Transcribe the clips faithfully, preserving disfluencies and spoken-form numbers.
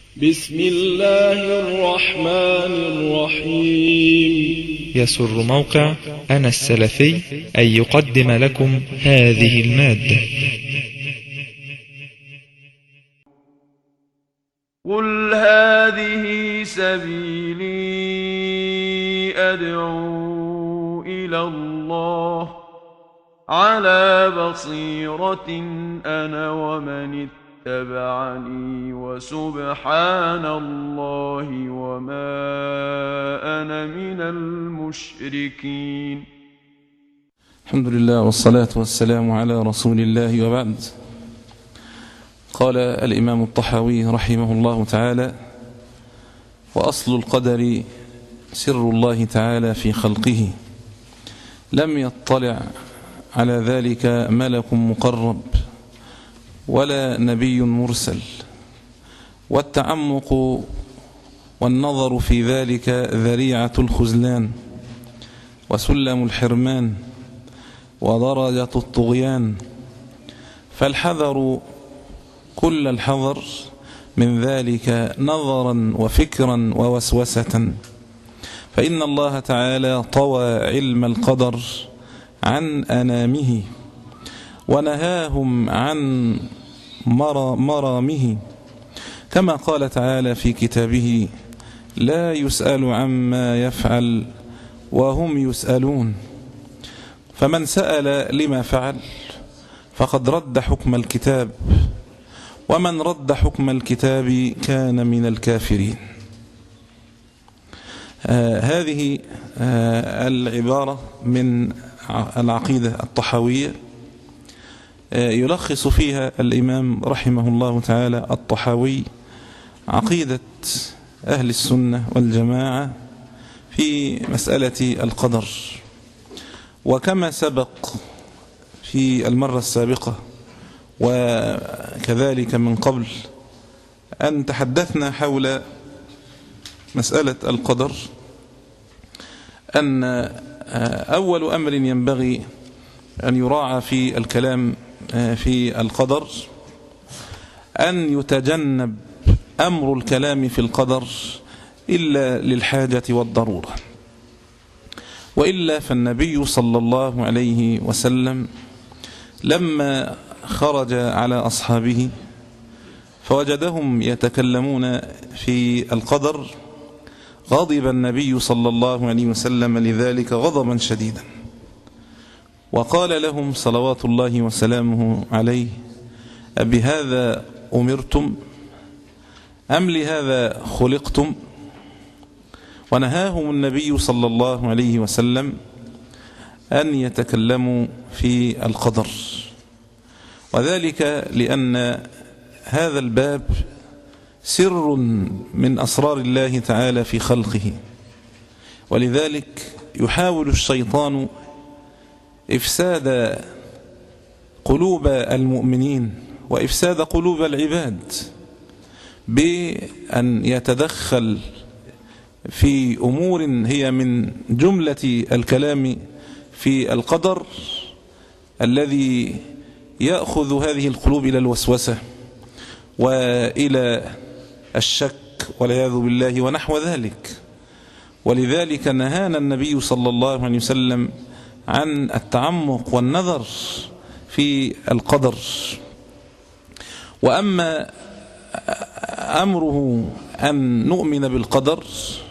بسم الله الرحمن الرحيم. يسر موقع أنا السلفي أن يقدم لكم هذه المادة. قل هذه سبيلي أدعو إلى الله على بصيرة أنا ومن اتبعني وسبحان الله وما أنا من المشركين. الحمد لله والصلاة والسلام على رسول الله، وبعد. قال الإمام الطحاوي رحمه الله تعالى: وأصل القدر سر الله تعالى في خلقه، لم يطلع على ذلك ملك مقرب ولا نبي مرسل، والتعمق والنظر في ذلك ذريعة الخذلان وسلم الحرمان ودرجة الطغيان، فالحذر كل الحذر من ذلك نظرا وفكرا ووسوسة، فإن الله تعالى طوى علم القدر عن أنامه ونهاهم عن مرامه، كما قال تعالى في كتابه: لا يسأل عما يفعل وهم يسألون. فمن سأل لما فعل فقد رد حكم الكتاب، ومن رد حكم الكتاب كان من الكافرين. آه هذه آه العبارة من العقيدة الطحاوية آه يلخص فيها الإمام رحمه الله تعالى الطحاوي عقيدة أهل السنة والجماعة في مسألة القدر. وكما سبق في المرة السابقة وكذلك من قبل أن تحدثنا حول مسألة القدر، أن أول أمر ينبغي أن يراعى في الكلام في القدر أن يتجنب أمر الكلام في القدر إلا للحاجة والضرورة، وإلا فالنبي صلى الله عليه وسلم لما خرج على أصحابه فوجدهم يتكلمون في القدر غضب النبي صلى الله عليه وسلم لذلك غضبا شديدا، وقال لهم صلوات الله وسلامه عليه: أبهذا أمرتم أم لهذا خلقتم؟ ونهاهم النبي صلى الله عليه وسلم أن يتكلموا في القدر، وذلك لأن هذا الباب سر من أسرار الله تعالى في خلقه، ولذلك يحاول الشيطان إفساد قلوب المؤمنين وإفساد قلوب العباد بأن يتدخل في أمور هي من جملة الكلام في القدر الذي يأخذ هذه القلوب إلى الوسوسة وإلى الشك والعياذ بالله ونحو ذلك. ولذلك نهانا النبي صلى الله عليه وسلم عن التعمق والنظر في القدر. وأما أمره أن نؤمن بالقدر،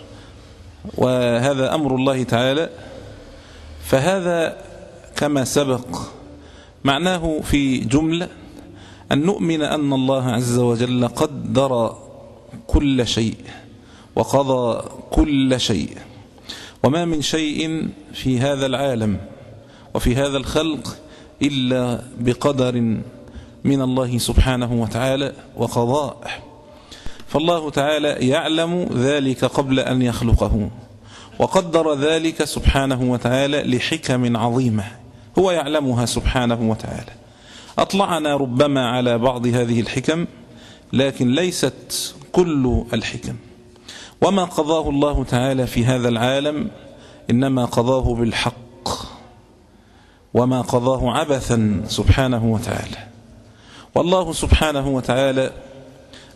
وهذا أمر الله تعالى، فهذا كما سبق معناه في جملة أن نؤمن أن الله عز وجل قدر كل شيء وقضى كل شيء، وما من شيء في هذا العالم وفي هذا الخلق إلا بقدر من الله سبحانه وتعالى وقضاء. فالله تعالى يعلم ذلك قبل أن يخلقه، وقدر ذلك سبحانه وتعالى لحكم عظيمة هو يعلمها سبحانه وتعالى. أطلعنا ربما على بعض هذه الحكم، لكن ليست كل الحكم. وما قضاه الله تعالى في هذا العالم إنما قضاه بالحق، وما قضاه عبثا سبحانه وتعالى. والله سبحانه وتعالى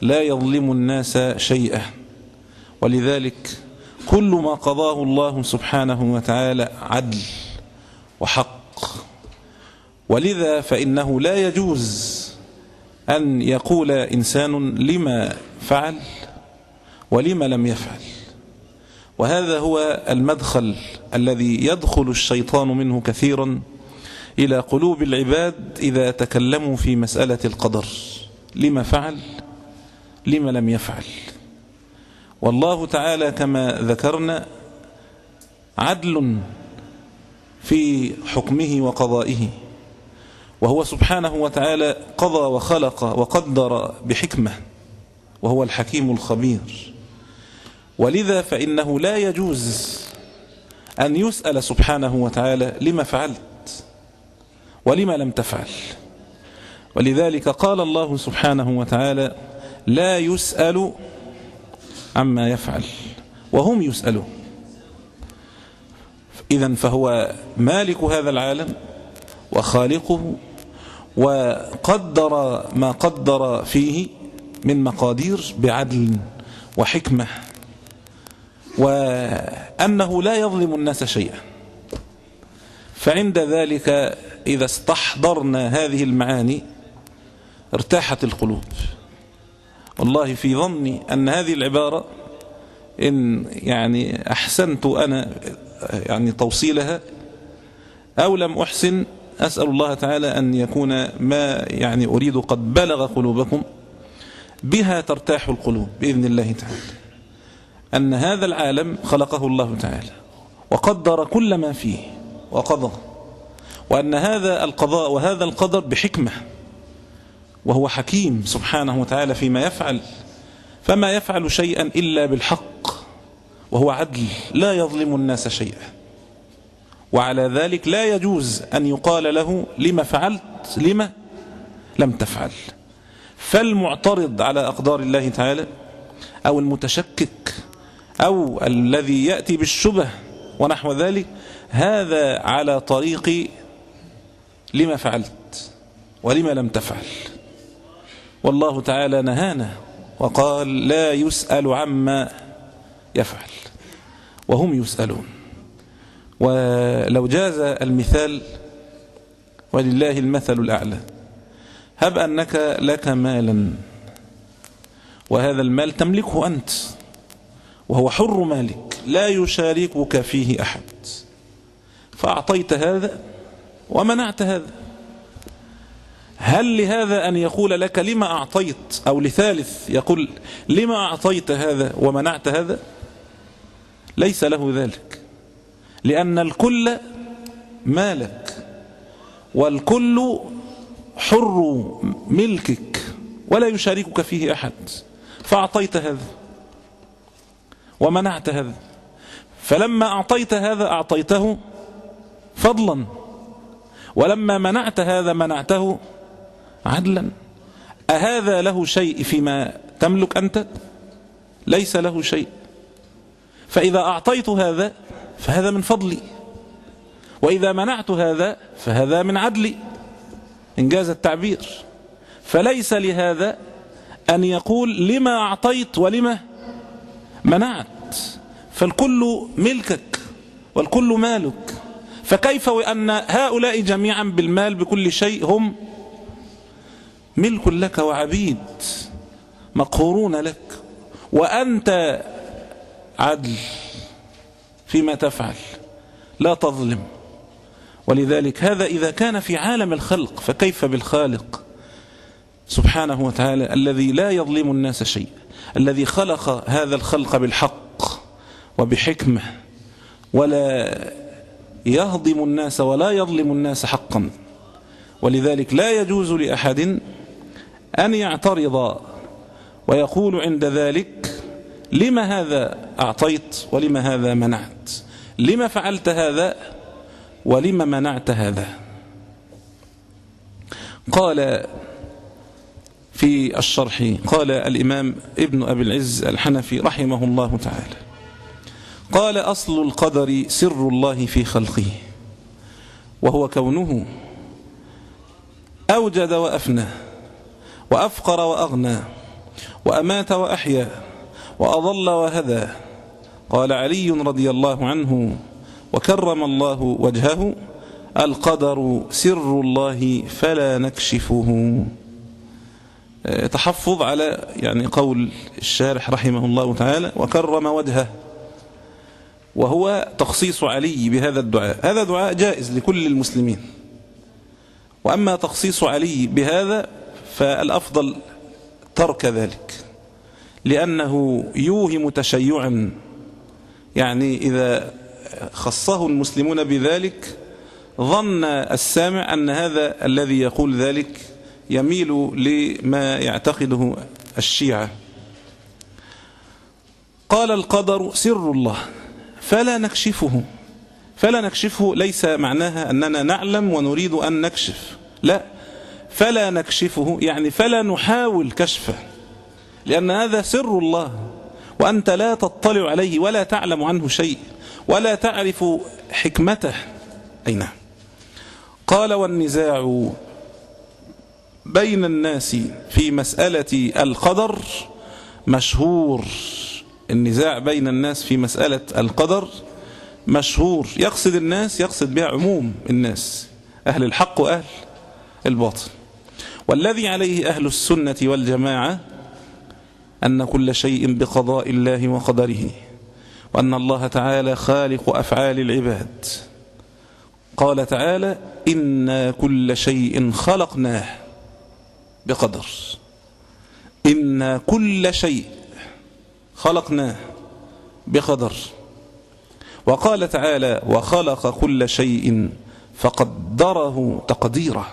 لا يظلم الناس شيئا، ولذلك كل ما قضاه الله سبحانه وتعالى عدل وحق. ولذا فإنه لا يجوز أن يقول إنسان لما فعل ولما لم يفعل. وهذا هو المدخل الذي يدخل الشيطان منه كثيرا إلى قلوب العباد إذا تكلموا في مسألة القدر، لما فعل لما لم يفعل. والله تعالى كما ذكرنا عدل في حكمه وقضائه، وهو سبحانه وتعالى قضى وخلق وقدر بحكمة، وهو الحكيم الخبير. ولذا فإنه لا يجوز أن يسأل سبحانه وتعالى لما فعلت ولما لم تفعل. ولذلك قال الله سبحانه وتعالى لا يسأل عما يفعل وهم يسألون. إذن فهو مالك هذا العالم وخالقه، وقدر ما قدر فيه من مقادير بعدل وحكمة، وأنه لا يظلم الناس شيئا. فعند ذلك إذا استحضرنا هذه المعاني ارتاحت القلوب. والله في ظني أن هذه العبارة إن يعني أحسنت أنا يعني توصيلها أو لم أحسن، أسأل الله تعالى أن يكون ما يعني أريد قد بلغ قلوبكم، بها ترتاح القلوب بإذن الله تعالى. أن هذا العالم خلقه الله تعالى وقدر كل ما فيه وقضى، وأن هذا القضاء وهذا القدر بحكمة، وهو حكيم سبحانه وتعالى فيما يفعل، فما يفعل شيئا إلا بالحق، وهو عدل لا يظلم الناس شيئا. وعلى ذلك لا يجوز أن يقال له لما فعلت لما لم تفعل. فالمعترض على أقدار الله تعالى أو المتشكك أو الذي يأتي بالشبه ونحو ذلك، هذا على طريق لما فعلت ولما لم تفعل. والله تعالى نهانا وقال لا يسأل عما يفعل وهم يسألون. ولو جاز المثال ولله المثل الأعلى، هب أنك لك مالا وهذا المال تملكه أنت وهو حر مالك لا يشاركك فيه أحد، فأعطيت هذا ومنعت هذا، هل لهذا أن يقول لك لما أعطيت، أو لثالث يقول لما أعطيت هذا ومنعت هذا؟ ليس له ذلك، لأن الكل مالك والكل حر ملكك ولا يشاركك فيه أحد، فأعطيت هذا ومنعت هذا. فلما أعطيت هذا أعطيته فضلا، ولما منعت هذا منعته عدلا. أهذا له شيء فيما تملك أنت؟ ليس له شيء. فإذا أعطيت هذا فهذا من فضلي، وإذا منعت هذا فهذا من عدلي، إنجاز التعبير. فليس لهذا أن يقول لما أعطيت ولما منعت، فالكل ملكك والكل مالك. فكيف وأن هؤلاء جميعا بالمال بكل شيء هم ملك لك وعبيد مقهورون لك، وأنت عدل فيما تفعل لا تظلم. ولذلك هذا إذا كان في عالم الخلق، فكيف بالخالق سبحانه وتعالى الذي لا يظلم الناس شيء، الذي خلق هذا الخلق بالحق وبحكمة، ولا يهضم الناس ولا يظلم الناس حقا. ولذلك لا يجوز لأحد أن يعترض ويقول عند ذلك لما هذا أعطيت ولما هذا منعت، لما فعلت هذا ولما منعت هذا. قال في الشرح، قال الإمام ابن أبي العز الحنفي رحمه الله تعالى، قال أصل القدر سر الله في خلقه، وهو كونه أوجد وأفنى وأفقر وأغنى وأمات وأحيا وأضل وهدى. قال علي رضي الله عنه وكرم الله وجهه: القدر سر الله فلا نكشفه. تحفظ على يعني قول الشارح رحمه الله تعالى وكرم وجهه، وهو تخصيص علي بهذا الدعاء. هذا دعاء جائز لكل المسلمين، وأما تخصيص علي بهذا فالأفضل ترك ذلك، لأنه يوهم تشيعا. يعني إذا خصه المسلمون بذلك ظن السامع أن هذا الذي يقول ذلك يميل لما يعتقده الشيعة. قال: القدر سر الله فلا نكشفه. فلا نكشفه ليس معناها أننا نعلم ونريد أن نكشف، لا، فلا نكشفه يعني فلا نحاول كشفه، لأن هذا سر الله وأنت لا تطلع عليه ولا تعلم عنه شيء ولا تعرف حكمته. أي نعم. قال: والنزاع بين الناس في مسألة القدر مشهور. النزاع بين الناس في مسألة القدر مشهور. يقصد الناس، يقصد بها عموم الناس، أهل الحق وأهل الباطل. والذي عليه أهل السنة والجماعة أن كل شيء بقضاء الله وقدره، وأن الله تعالى خالق أفعال العباد. قال تعالى: إنا كل شيء خلقناه بقدر. إنا كل شيء خلقناه بقدر. وقال تعالى: وخلق كل شيء فقدره تقديرا.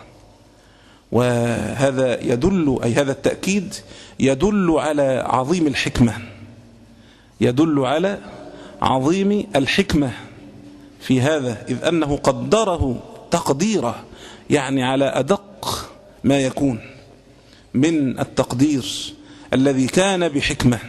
وهذا يدل، أي هذا التأكيد يدل على عظيم الحكمة، يدل على عظيم الحكمة في هذا، إذ أنه قدره تقديرا، يعني على أدق ما يكون من التقدير الذي كان بحكمة.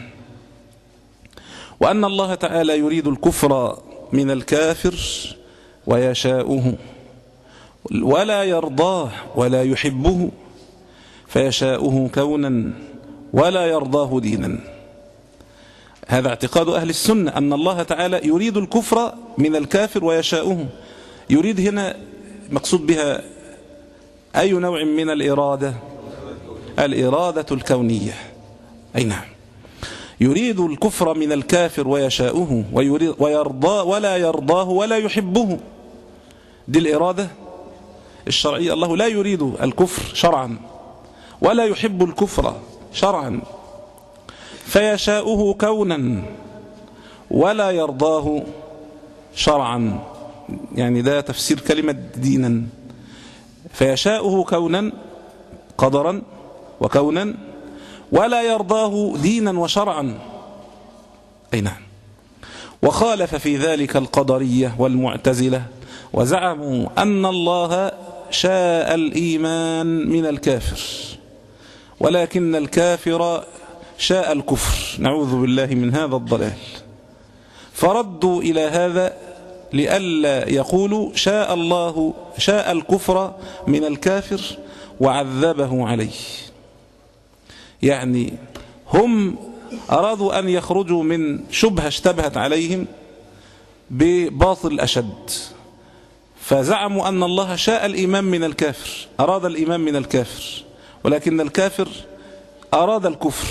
وأن الله تعالى يريد الكفر من الكافر ويشاؤه، ولا يرضاه ولا يحبه، فيشاؤه كونا ولا يرضاه دينا. هذا اعتقاد أهل السنة، أن الله تعالى يريد الكفر من الكافر ويشاؤه. يريد هنا مقصود بها أي نوع من الإرادة؟ الإرادة الكونية. أي نعم. يريد الكفر من الكافر ويشاؤه ويرضى ولا يرضاه ولا يحبه. دي الإرادة الشرعية. الله لا يريد الكفر شرعا ولا يحب الكفر شرعا، فيشاؤه كونا ولا يرضاه شرعا. يعني ده تفسير كلمة دينا. فيشاؤه كونا قدرا وكونا ولا يرضاه دينا وشرعا. أي نعم. وخالف في ذلك القدرية والمعتزلة، وزعموا أن الله شاء الإيمان من الكافر، ولكن الكافر شاء الكفر، نعوذ بالله من هذا الضلال. فردوا إلى هذا لئلا يقولوا شاء الله شاء الكفر من الكافر وعذبه عليه. يعني هم أرادوا أن يخرجوا من شبهة اشتبهت عليهم بباطل أشد، فزعموا أن الله شاء الإيمان من الكافر، أراد الإيمان من الكافر، ولكن الكافر أراد الكفر.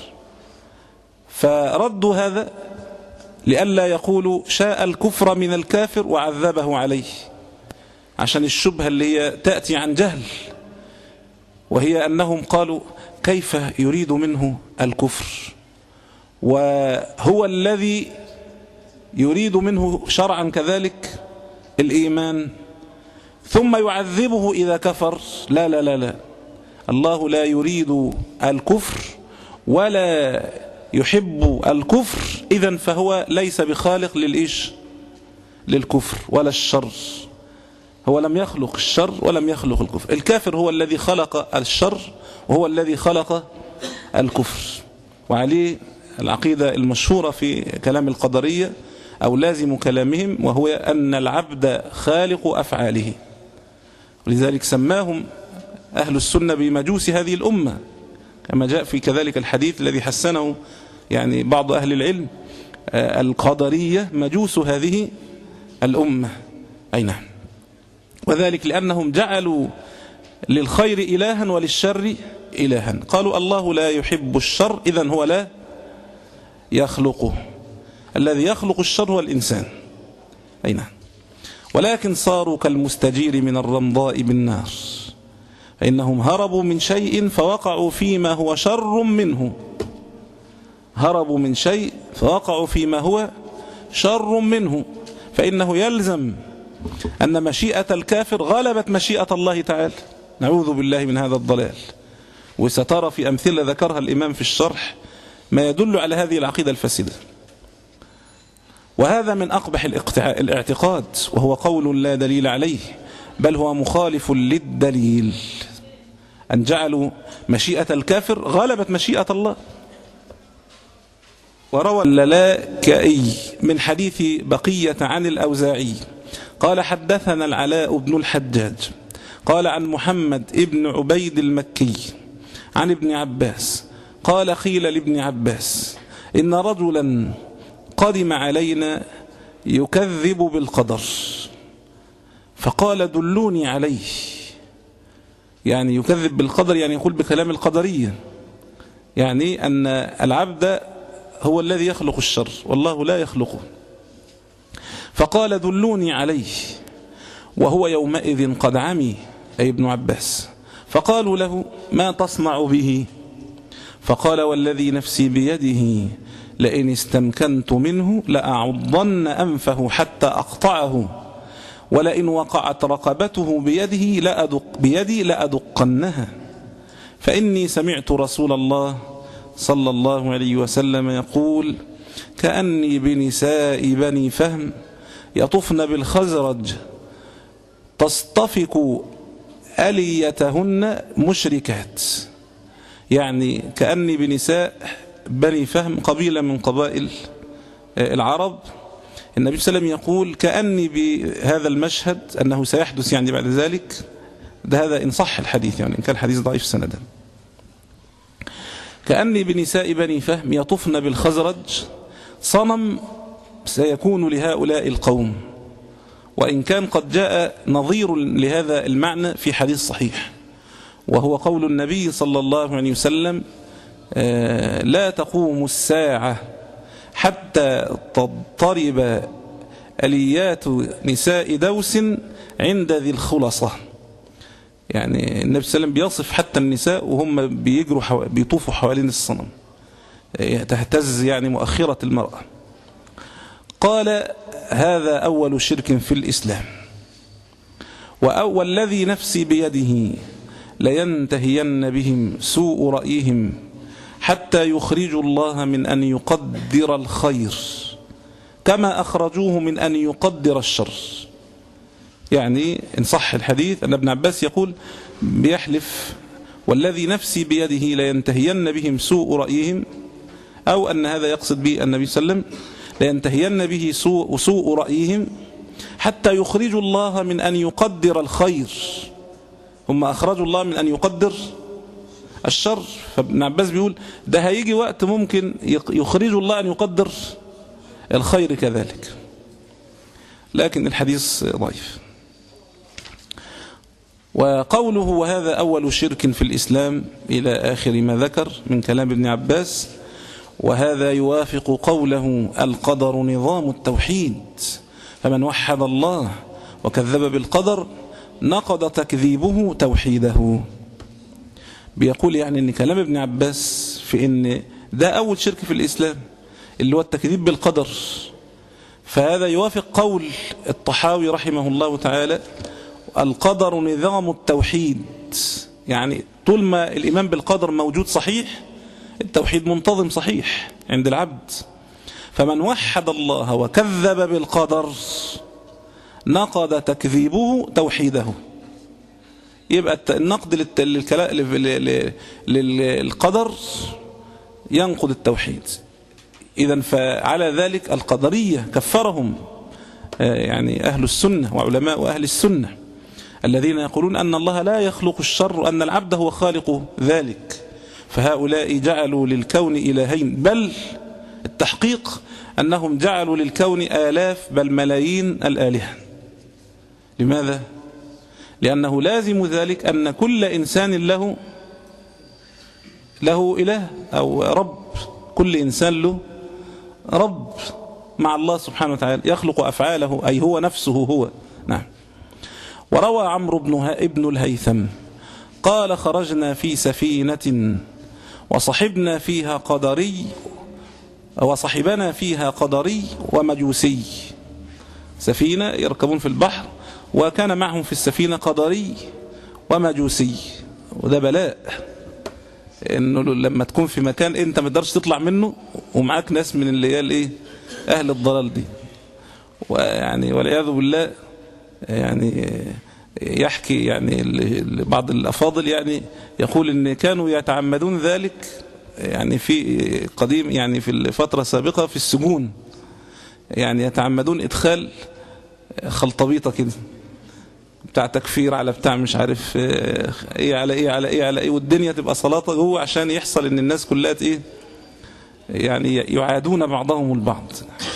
فردوا هذا لئلا يقولوا شاء الكفر من الكافر وعذبه عليه، عشان الشبهة اللي هي تأتي عن جهل، وهي أنهم قالوا كيف يريد منه الكفر وهو الذي يريد منه شرعا كذلك الإيمان، ثم يعذبه إذا كفر. لا لا لا لا، الله لا يريد الكفر ولا يحب الكفر، إذن فهو ليس بخالق للإيش للكفر ولا الشر. هو لم يخلق الشر ولم يخلق الكفر. الكافر هو الذي خلق الشر وهو الذي خلق الكفر. وعليه العقيدة المشهورة في كلام القدرية أو لازم كلامهم، وهو أن العبد خالق أفعاله. ولذلك سماهم أهل السنة بمجوس هذه الأمة، كما جاء في كذلك الحديث الذي حسنه يعني بعض أهل العلم، القدرية مجوس هذه الأمة. أي نعم. وذلك لأنهم جعلوا للخير إلها وللشر إلها. قالوا الله لا يحب الشر، إذن هو لا يخلقه. الذي يخلق الشر هو الإنسان. أي نعم. ولكن صاروا كالمستجير من الرمضاء بالنار، فإنهم هربوا من شيء فوقعوا فيما هو شر منه. هربوا من شيء فوقعوا فيما هو شر منه، فإنه يلزم أن مشيئة الكافر غلبت مشيئة الله تعالى. نعوذ بالله من هذا الضلال. وسترى في أمثلة ذكرها الإمام في الشرح ما يدل على هذه العقيدة الفاسدة. وهذا من أقبح الاعتقاد، وهو قول لا دليل عليه، بل هو مخالف للدليل، أن جعلوا مشيئة الكافر غلبت مشيئة الله. وروى اللالكائي من حديث بقية عن الأوزاعي قال حدثنا العلاء بن الحجاج قال عن محمد ابن عبيد المكي عن ابن عباس قال قيل لابن عباس إن رجلا قدم علينا يكذب بالقدر، فقال دلوني عليه. يعني يكذب بالقدر يعني يقول بكلام القدرية، يعني أن العبد هو الذي يخلق الشر والله لا يخلقه. فقال دلوني عليه وهو يومئذ قد عمي، أي ابن عباس. فقالوا له ما تصنع به؟ فقال والذي نفسي بيده لئن استمكنت منه لأعضن أنفه حتى أقطعه، ولئن وقعت رقبته بيده لأدق بيدي لأدقنها، فإني سمعت رسول الله صلى الله عليه وسلم يقول كأني بنساء بني فهم يطفن بالخزرج تصطفك أليتهن مشركات. يعني كأني بنساء بني فهم قبيلة من قبائل العرب. النبي صلى الله عليه وسلم يقول كأني بهذا المشهد أنه سيحدث يعني بعد ذلك، ده هذا إن صح الحديث، يعني إن كان الحديث ضعيف سندا. كأني بنساء بني فهم يطفن بالخزرج، صنم سيكون لهؤلاء القوم، وإن كان قد جاء نظير لهذا المعنى في حديث صحيح، وهو قول النبي صلى الله عليه وسلم لا تقوم الساعة حتى تضطرب أليات نساء دوس عند ذي الخلصة. يعني النبي صلى الله عليه وسلم بيصف حتى النساء وهم بيجروا حو... بيطوفوا حوالين الصنم، تهتز يعني مؤخرة المرأة. قال هذا أول شرك في الإسلام، وأول الذي نفسي بيده لينتهين بهم سوء رأيهم حتى يخرجوا الله من أن يقدر الخير كما أخرجوه من أن يقدر الشر. يعني إن صح الحديث أن ابن عباس يقول بيحلف والذي نفسي بيده لينتهين بهم سوء رأيهم، أو أن هذا يقصد به النبي صلى الله عليه وسلم لينتهين به سوء, سوء رأيهم حتى يخرجوا الله من أن يقدر الخير. هم أخرجوا الله من أن يقدر الشر، فابن عباس بيقول ده هيجي وقت ممكن يخرجوا الله أن يقدر الخير كذلك، لكن الحديث ضعيف. وقوله وهذا أول شرك في الإسلام إلى آخر ما ذكر من كلام ابن عباس، وهذا يوافق قوله القدر نظام التوحيد، فمن وحد الله وكذب بالقدر نقض تكذيبه توحيده. بيقول يعني ان كلام ابن عباس في ان ده أول شرك في الإسلام اللي هو التكذيب بالقدر، فهذا يوافق قول الطحاوي رحمه الله تعالى القدر نظام التوحيد. يعني طول ما الإيمان بالقدر موجود صحيح التوحيد منتظم صحيح عند العبد. فمن وحد الله وكذب بالقدر نقض تكذيبه توحيده. يبقى النقد للقدر ينقض التوحيد. إذن فعلى ذلك القدرية كفرهم يعني أهل السنة وعلماء أهل السنة الذين يقولون أن الله لا يخلق الشر وأن العبد هو خالق ذلك. فهؤلاء جعلوا للكون إلهين، بل التحقيق أنهم جعلوا للكون آلاف بل ملايين الآلهة. لماذا؟ لأنه لازم ذلك أن كل إنسان له له إله أو رب، كل إنسان له رب مع الله سبحانه وتعالى يخلق أفعاله، أي هو نفسه هو. نعم. وروى عمرو بن ابن الهيثم قال خرجنا في سفينة وصحبنا فيها قدري وصحبنا فيها قدري ومجوسي، سفينة يركبون في البحر وكان معهم في السفينة قدري ومجوسي. وده بلاء، انه لما تكون في مكان انت ما تقدرش تطلع منه ومعاك ناس من اللي هي الايه اهل الضلال دي، ويعني والعياذ بالله. يعني يحكي يعني بعض الافاضل يعني يقول ان كانوا يتعمدون ذلك يعني في قديم، يعني في الفترة السابقة في السجون، يعني يتعمدون ادخال خلطبيطة كده بتاع تكفير على بتاع مش عارف ايه على ايه على ايه على ايه، والدنيا تبقى صلاطة جوه عشان يحصل ان الناس كلها ايه يعني يعادون بعضهم البعض.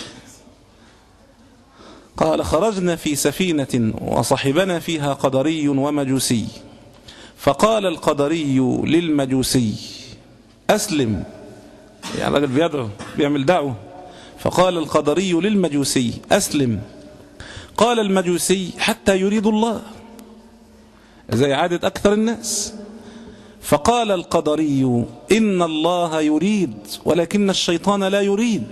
قال خرجنا في سفينة وصحبنا فيها قدري ومجوسي، فقال القدري للمجوسي أسلم، يعني راجل بيدعو بيعمل دعوة، فقال القدري للمجوسي أسلم. قال المجوسي حتى يريد الله، زي عادة أكثر الناس. فقال القدري إن الله يريد ولكن الشيطان لا يريد.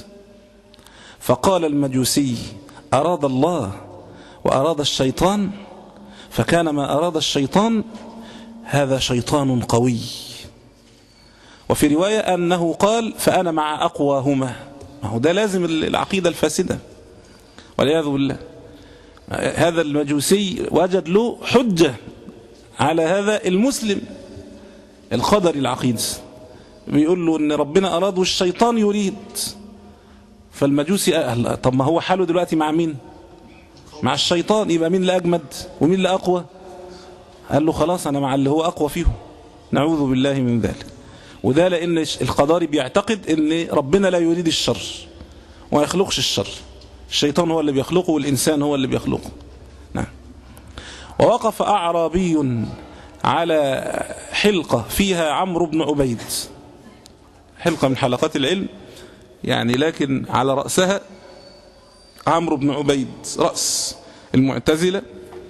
فقال المجوسي أراد الله وأراد الشيطان، فكان ما أراد الشيطان هذا شيطان قوي. وفي رواية أنه قال فأنا مع أقواهما. هو ده لازم العقيدة الفاسدة والعياذ بالله. هذا المجوسي وجد له حجة على هذا المسلم القدري العقيدة، بيقول له ان ربنا أراد والشيطان يريد. فالمجوسي أهل. طب ما هو حاله دلوقتي مع مين؟ مع الشيطان، يبقى مين اللي أجمد ومين اللي أقوى؟ قال له خلاص أنا مع اللي هو أقوى فيهم، نعوذ بالله من ذلك. وده لأن القدري بيعتقد ان ربنا لا يريد الشر وما يخلقش الشر، الشيطان هو اللي بيخلقه والإنسان هو اللي بيخلقه. نعم. ووقف أعرابي على حلقة فيها عمرو بن عبيد، حلقة من حلقات العلم يعني، لكن على رأسها عمرو بن عبيد رأس المعتزلة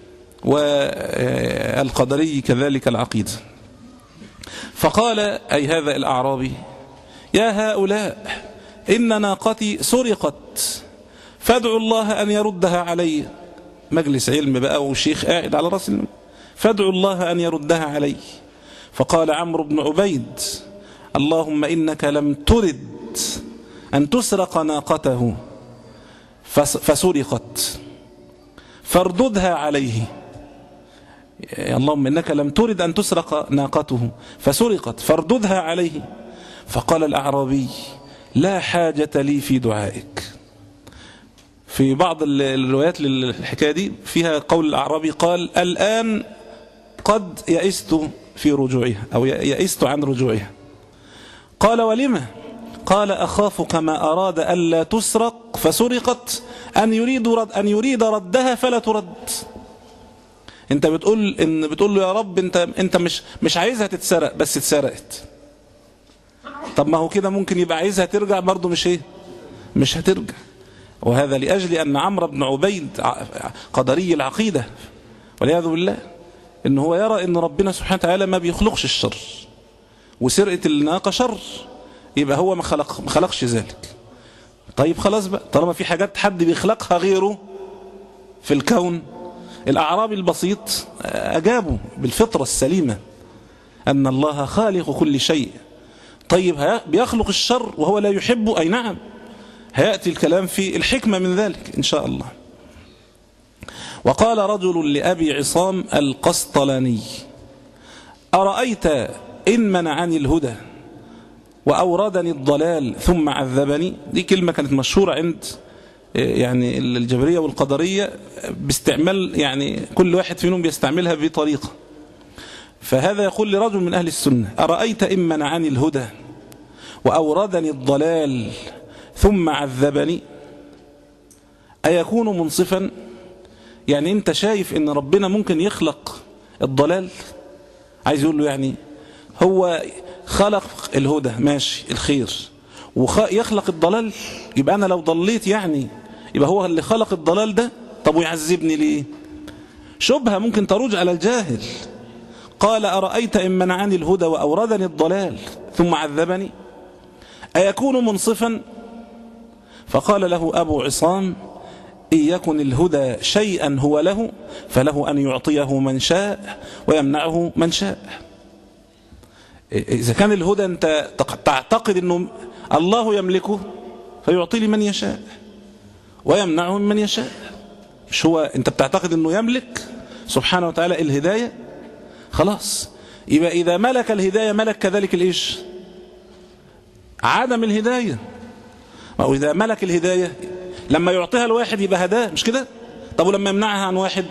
والقدري كذلك العقيدة. فقال أي هذا الأعرابي يا هؤلاء إن ناقتي سرقت فادعوا الله أن يردها علي. مجلس علم بقى وشيخ قاعد على رأس المجلس، فادعوا الله أن يردها علي. فقال عمرو بن عبيد اللهم إنك لم ترد أن تسرق ناقته فسرقت فارددها عليه. اللهم إنك لم ترد أن تسرق ناقته فسرقت فارددها عليه. فقال الأعرابي لا حاجة لي في دعائك. في بعض الروايات للحكاية دي فيها قول الأعرابي قال الآن قد يئست في رجوعها أو يئست عن رجوعها. قال ولما؟ قال أخاف كما أراد ألا تسرق فسرقت أن يريد رد أن يريد ردها فلا ترد. أنت بتقول إن بتقول له يا رب أنت أنت مش مش عايزها تتسرق بس اتسرقت. طب ما هو كده ممكن يبقى عايزها ترجع برضه مش إيه؟ مش هترجع. وهذا لأجل أن عمرو بن عبيد قدري العقيدة والعياذ بالله إن هو يرى إن ربنا سبحانه وتعالى ما بيخلقش الشر، وسرقة الناقة شر، يبقى هو ما خلق ما خلقش ذلك. طيب خلاص بقى، طالما في حاجات حد بيخلقها غيره في الكون. الأعرابي البسيط أجابوا بالفطرة السليمة أن الله خالق كل شيء. طيب بيخلق الشر وهو لا يحبه، أي نعم، هيأتي الكلام في الحكمة من ذلك إن شاء الله. وقال رجل لأبي عصام القسطلاني أرأيت إن منعني الهدى وأوردني الضلال ثم عذبني. دي كلمة كانت مشهورة عند يعني الجبرية والقدرية باستعمال، يعني كل واحد فيهم بيستعملها بطريقة. فهذا يقول لرجل من أهل السنة: أرأيت إن منعني الهدى وأوردني الضلال ثم عذبني أيكون منصفا؟ يعني أنت شايف إن ربنا ممكن يخلق الضلال؟ عايز يقول له يعني هو خلق الهدى ماشي الخير ويخلق الضلال، يبقى أنا لو ضليت يعني يبقى هو اللي خلق الضلال ده، طب ويعذبني ليه؟ شبهة ممكن تروج على الجاهل. قال: أرأيت إن منعني الهدى وأوردني الضلال ثم عذبني أيكون منصفا؟ فقال له أبو عصام: إن يكن الهدى شيئا هو له فله أن يعطيه من شاء ويمنعه من شاء. إذا كان الهدى أنت تعتقد أنه الله يملكه فيعطي لمن يشاء ويمنعه من يشاء، مش هو أنت بتعتقد أنه يملك سبحانه وتعالى الهداية؟ خلاص، يبقى إذا ملك الهداية ملك كذلك الإيش؟ عدم الهداية. وإذا ملك الهداية لما يعطيها الواحد يبقى هداه، مش كده؟ طب ولما يمنعها عن واحد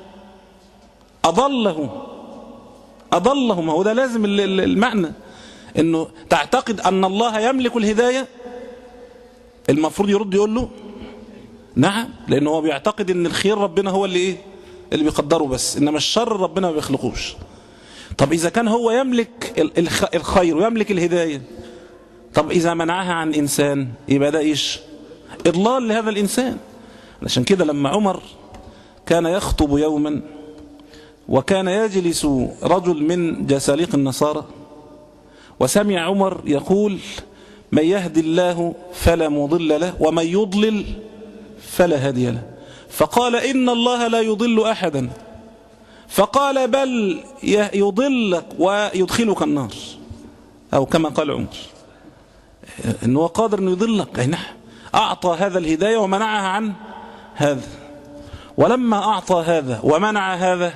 أضله أضله ما هو ده لازم المعنى، إنه تعتقد أن الله يملك الهداية، المفروض يرد يقول له نعم، لأنه هو بيعتقد أن الخير ربنا هو اللي إيه؟ اللي بيقدره بس، إنما الشر ربنا ما بيخلقوش. طب إذا كان هو يملك الخير ويملك الهداية، طب إذا منعها عن إنسان يبقى ده إيش؟ إضلال لهذا الإنسان. عشان كده لما عمر كان يخطب يوما وكان يجلس رجل من جساليق النصارى وسمع عمر يقول: من يهدي الله فلا مضل له ومن يضلل فلا هادي له، فقال: إن الله لا يضل أحدا، فقال: بل يضلك ويدخلك النار، أو كما قال عمر إنه قادر أن يضلك. أي نعم، أعطى هذا الهداية ومنعها عن هذا، ولما أعطى هذا ومنع هذا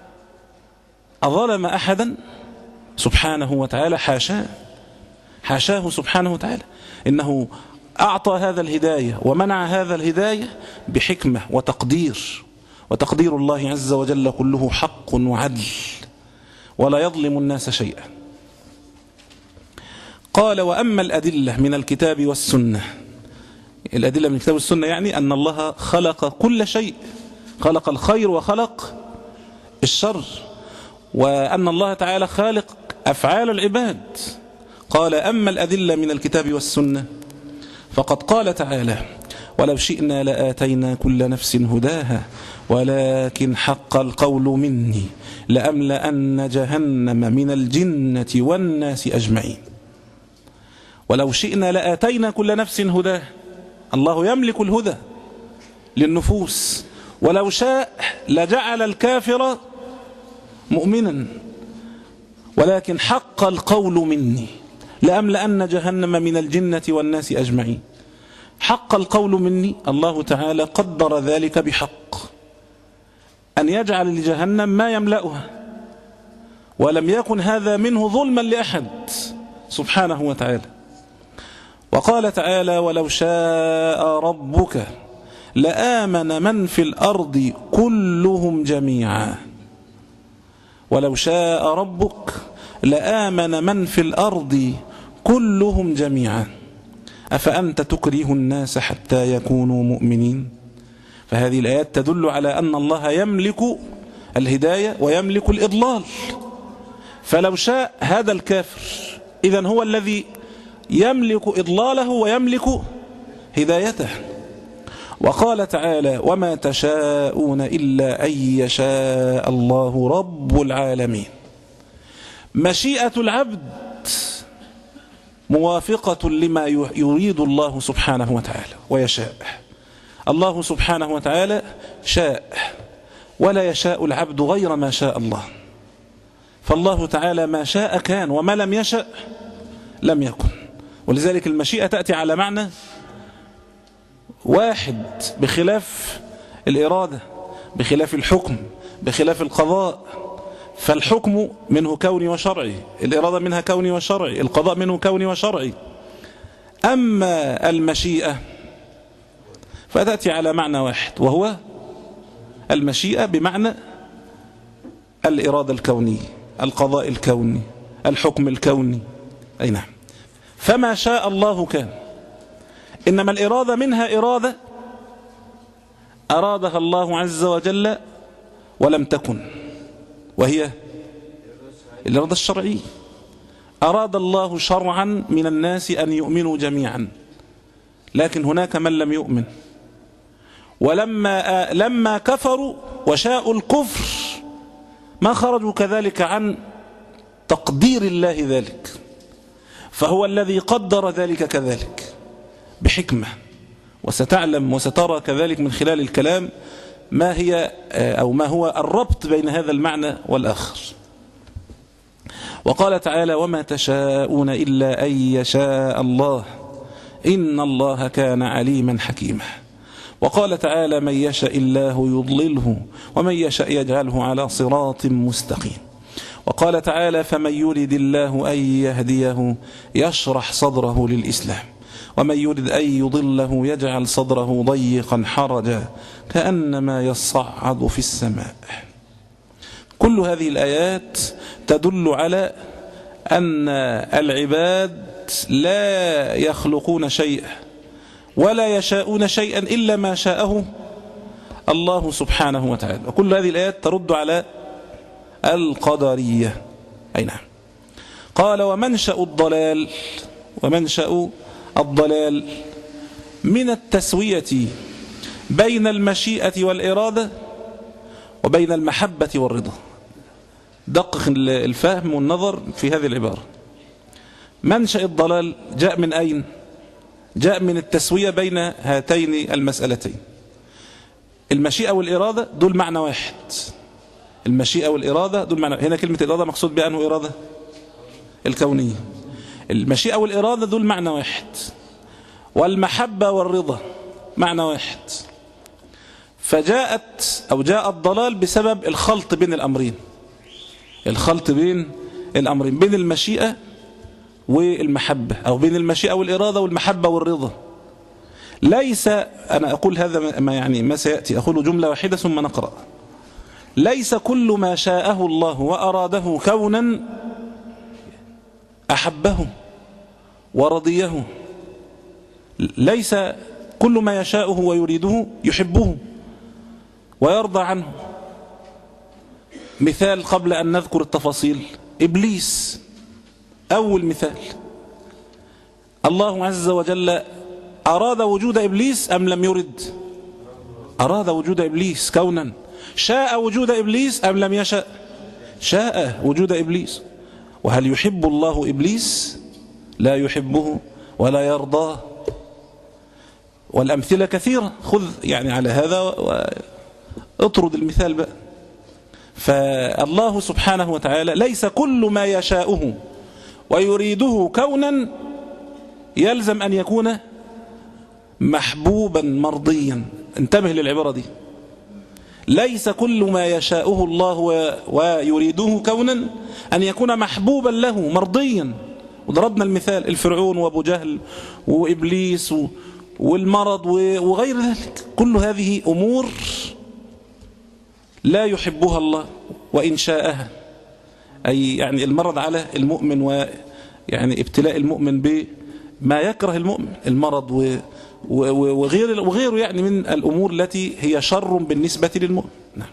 أظلم أحدا سبحانه وتعالى؟ حاشاه حاشاه سبحانه وتعالى، إنه أعطى هذا الهداية ومنع هذا الهداية بحكمة وتقدير، وتقدير الله عز وجل كله حق وعدل ولا يظلم الناس شيئا. قال: وأما الأدلة من الكتاب والسنة، الأدلة من الكتاب والسنة يعني أن الله خلق كل شيء، خلق الخير وخلق الشر، وأن الله تعالى خالق أفعال العباد. قال: أما الأدلة من الكتاب والسنة فقد قال تعالى: ولو شئنا لآتينا كل نفس هداها ولكن حق القول مني لأملأن جهنم من الجنة والناس أجمعين. ولو شئنا لآتينا كل نفس هداها، الله يملك الهدى للنفوس، ولو شاء لجعل الكافر مؤمنا، ولكن حق القول مني لأملأن جهنم من الجنة والناس أجمعين. حق القول مني، الله تعالى قدر ذلك بحق، أن يجعل لجهنم ما يملأها، ولم يكن هذا منه ظلما لأحد سبحانه وتعالى. وقال تعالى: ولو شاء ربك لآمن من في الأرض كلهم جميعا. ولو شاء ربك لآمن من في الأرض كلهم جميعا أفأنت تكره الناس حتى يكونوا مؤمنين. فهذه الآيات تدل على أن الله يملك الهداية ويملك الإضلال، فلو شاء هذا الكافر إذن هو الذي يملك إضلاله ويملك هدايته. وقال تعالى: وما تشاءون إلا أن يشاء الله رب العالمين. مشيئة العبد موافقة لما يريد الله سبحانه وتعالى ويشاء. الله سبحانه وتعالى شاء، ولا يشاء العبد غير ما شاء الله، فالله تعالى ما شاء كان، وما لم يشاء لم يكن. ولذلك المشيئة تأتي على معنى واحد، بخلاف الإرادة، بخلاف الحكم، بخلاف القضاء. فالحكم منه كوني وشرعي، الإرادة منها كوني وشرعي، القضاء منه كوني وشرعي. أما المشيئة فتأتي على معنى واحد، وهو المشيئة بمعنى الإرادة الكونية، القضاء الكوني، الحكم الكوني. أي نعم. فما شاء الله كان. إنما الإرادة منها إرادة أرادها الله عز وجل ولم تكن، وهي الإرادة الشرعية. أراد الله شرعا من الناس أن يؤمنوا جميعا، لكن هناك من لم يؤمن، ولما لما كفروا وشاءوا الكفر ما خرجوا كذلك عن تقدير الله ذلك، فهو الذي قدر ذلك كذلك بحكمة. وستعلم وسترى كذلك من خلال الكلام ما هي أو ما هو الربط بين هذا المعنى والآخر. وقال تعالى: وما تشاءون إلا أن يشاء الله إن الله كان عليما حكيما. وقال تعالى: من يشاء الله يضلله ومن يشاء يجعله على صراط مستقيم. وقال تعالى: فمن يريد الله أن يهديه يشرح صدره للإسلام ومن يريد أن يضله يجعل صدره ضيقا حرجا كأنما يصعد في السماء. كل هذه الآيات تدل على أن العباد لا يخلقون شيئا ولا يشاءون شيئا إلا ما شاءه الله سبحانه وتعالى. وكل هذه الآيات ترد على القدرية. أي نعم. قال: ومنشأ الضلال ومنشأ الضلال من التسوية بين المشيئة والإرادة وبين المحبة والرضا. دقق الفهم والنظر في هذه العبارة. منشأ الضلال جاء من أين؟ جاء من التسوية بين هاتين المسألتين. المشيئة والإرادة دول معنى واحد. المشيئة والإرادة دول معنى. هنا كلمة إرادة مقصود بها أنه إرادة الكونية. المشيئة والإرادة دول معنى واحد، والمحبة والرضا معنى واحد. فجاءت أو جاء الضلال بسبب الخلط بين الأمرين. الخلط بين الأمرين، بين المشيئة والمحبة، أو بين المشيئة والإرادة والمحبة والرضا. ليس، أنا أقول هذا ما يعني ما سيأتي، أقول جملة واحدة ثم نقرأ. ليس كل ما شاءه الله وأراده كونا أحبه ورضيه. ليس كل ما يشاءه ويريده يحبه ويرضى عنه. مثال قبل أن نذكر التفاصيل: إبليس أول مثال. الله عز وجل أراد وجود إبليس أم لم يرد؟ أراد وجود إبليس كونا. شاء وجود إبليس أم لم يشاء؟ شاء وجود إبليس. وهل يحب الله إبليس؟ لا يحبه ولا يرضاه. والأمثلة كثيرة، خذ يعني على هذا واطرد المثال بقى. فالله سبحانه وتعالى ليس كل ما يشاؤه ويريده كونا يلزم أن يكون محبوبا مرضيا. انتبه للعبارة دي. ليس كل ما يشاؤه الله ويريده كونا أن يكون محبوبا له مرضيا. وضربنا المثال: الفرعون وابو جهل وإبليس والمرض وغير ذلك. كل هذه أمور لا يحبها الله وإن شاءها. أي يعني المرض على المؤمن، ويعني ابتلاء المؤمن بما يكره المؤمن، المرض وغير وغيره يعني من الأمور التي هي شر بالنسبة للمؤمن. نعم.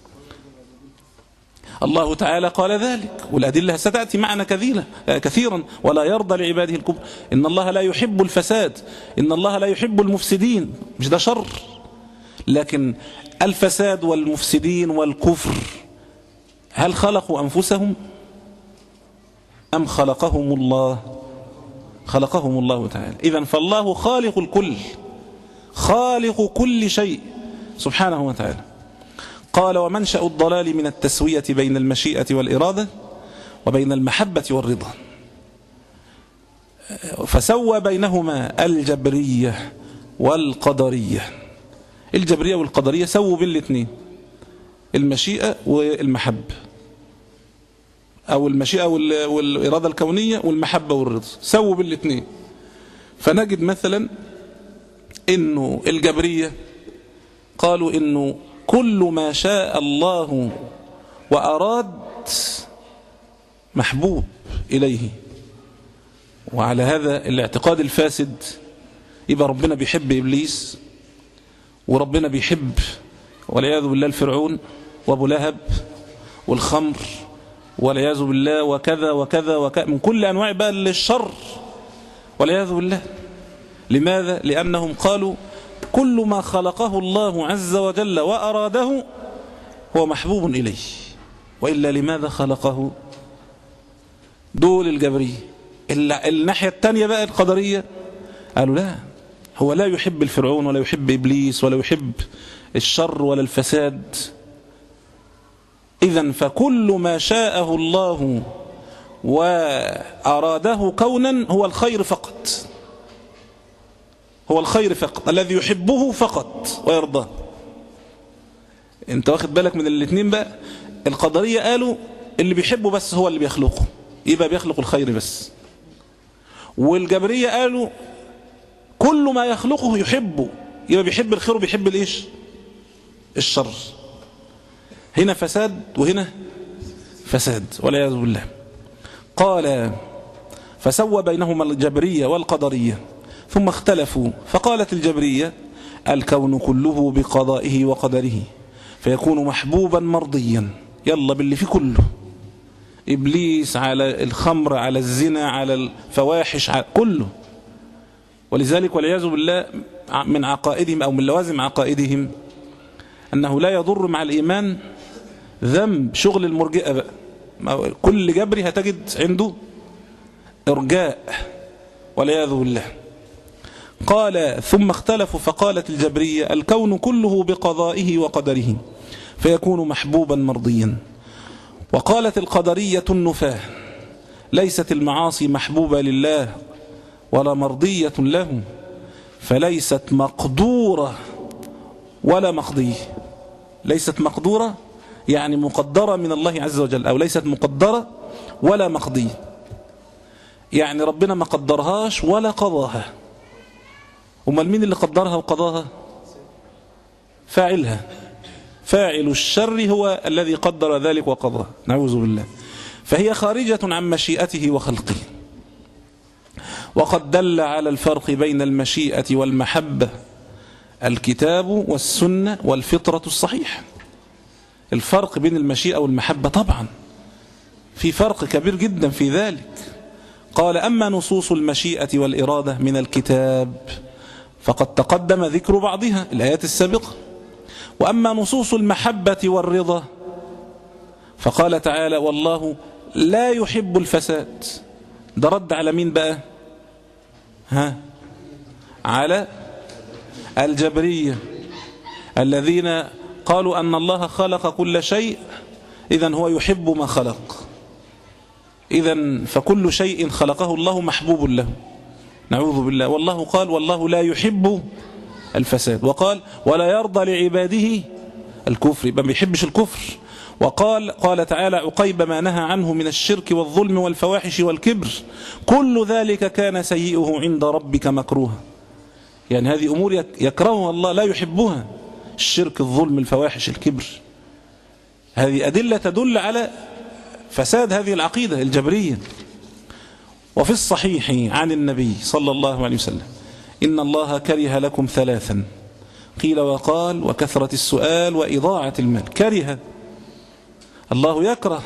الله تعالى قال ذلك، والأدلة ستأتي معنا كثيرا كثيرا. ولا يرضى لعباده الكفر، إن الله لا يحب الفساد، إن الله لا يحب المفسدين. مش ده شر؟ لكن الفساد والمفسدين والكفر هل خلقوا أنفسهم أم خلقهم الله؟ خلقهم الله تعالى. إذن فالله خالق الكل، خالق كل شيء سبحانه وتعالى. قال: ومنشأ الضلال من التسوية بين المشيئة والإرادة وبين المحبة والرضا. فسوى بينهما الجبرية والقدرية. الجبرية والقدرية سووا بين الاثنين، المشيئة والمحبة، أو المشيئة والإرادة الكونية والمحبة والرضا، سووا بين الاثنين. فنجد مثلا إنه الجبرية قالوا إنه كل ما شاء الله وأراد محبوب إليه. وعلى هذا الاعتقاد الفاسد يبقى ربنا بيحب إبليس، وربنا بيحب والعياذ بالله الفرعون وابو لهب والخمر والعياذ بالله وكذا وكذا وكذا من كل أنواع بقى الشر والعياذ بالله. لماذا؟ لأنهم قالوا كل ما خلقه الله عز وجل وأراده هو محبوب إليه، وإلا لماذا خلقه؟ دول الجبرية. الناحية التانية بقى القدرية قالوا لا، هو لا يحب الفرعون ولا يحب إبليس ولا يحب الشر ولا الفساد. إذن فكل ما شاءه الله وأراده كونا هو الخير فقط، هو الخير فقط الذي يحبه فقط ويرضاه. انت واخد بالك من الاثنين بقى؟ القدرية قالوا اللي بيحبه بس هو اللي بيخلقه، يبقى بيخلق الخير بس. والجبرية قالوا كل ما يخلقه يحبه، يبقى بيحب الخير وبيحب الايش؟ الشر. هنا فساد وهنا فساد والعياذ بالله. قال فسوى بينهما الجبرية والقدرية ثم اختلفوا، فقالت الجبرية الكون كله بقضائه وقدره فيكون محبوبا مرضيا، يلا باللي فيه كله، إبليس على الخمر على الزنا على الفواحش على كله. ولذلك والعياذ بالله من عقائدهم أو من لوازم عقائدهم أنه لا يضر مع الإيمان ذنب، شغل المرجئة بقى. كل جبري هتجد عنده إرجاء والعياذ بالله. قال ثم اختلفوا فقالت الجبرية الكون كله بقضائه وقدره فيكون محبوبا مرضيا. وقالت القدرية النفاة ليست المعاصي محبوبة لله ولا مرضية له، فليست مقدورة ولا مقضية. ليست مقدورة يعني مقدرة من الله عز وجل، أو ليست مقدرة ولا مقضية، يعني ربنا ما قدرهاش ولا قضاها. امال مين اللي قدرها وقضاها؟ فاعلها، فاعل الشر هو الذي قدر ذلك وقضاه، نعوذ بالله. فهي خارجة عن مشيئته وخلقه. وقد دل على الفرق بين المشيئة والمحبة الكتاب والسنة والفطرة الصحيحة. الفرق بين المشيئة والمحبة طبعا في فرق كبير جدا في ذلك. قال أما نصوص المشيئة والإرادة من الكتاب فقد تقدم ذكر بعضها الآيات السابقة، وأما نصوص المحبة والرضا فقال تعالى والله لا يحب الفساد. ده رد على مين بقى؟ ها؟ على الجبرية الذين قالوا أن الله خلق كل شيء إذن هو يحب ما خلق، إذن فكل شيء خلقه الله محبوب له، نعوذ بالله. والله قال والله لا يحب الفساد، وقال ولا يرضى لعباده الكفر، يبقى ما بيحبش الكفر. وقال قال تعالى عقيب ما نهى عنه من الشرك والظلم والفواحش والكبر كل ذلك كان سيئه عند ربك مكروها. يعني هذه أمور يكرهها الله لا يحبها، الشرك الظلم الفواحش الكبر. هذه أدلة تدل على فساد هذه العقيدة الجبرية. وفي الصحيح عن النبي صلى الله عليه وسلم إن الله كره لكم ثلاثا قيل وقال وكثرة السؤال وإضاعة المال. كره، الله يكره،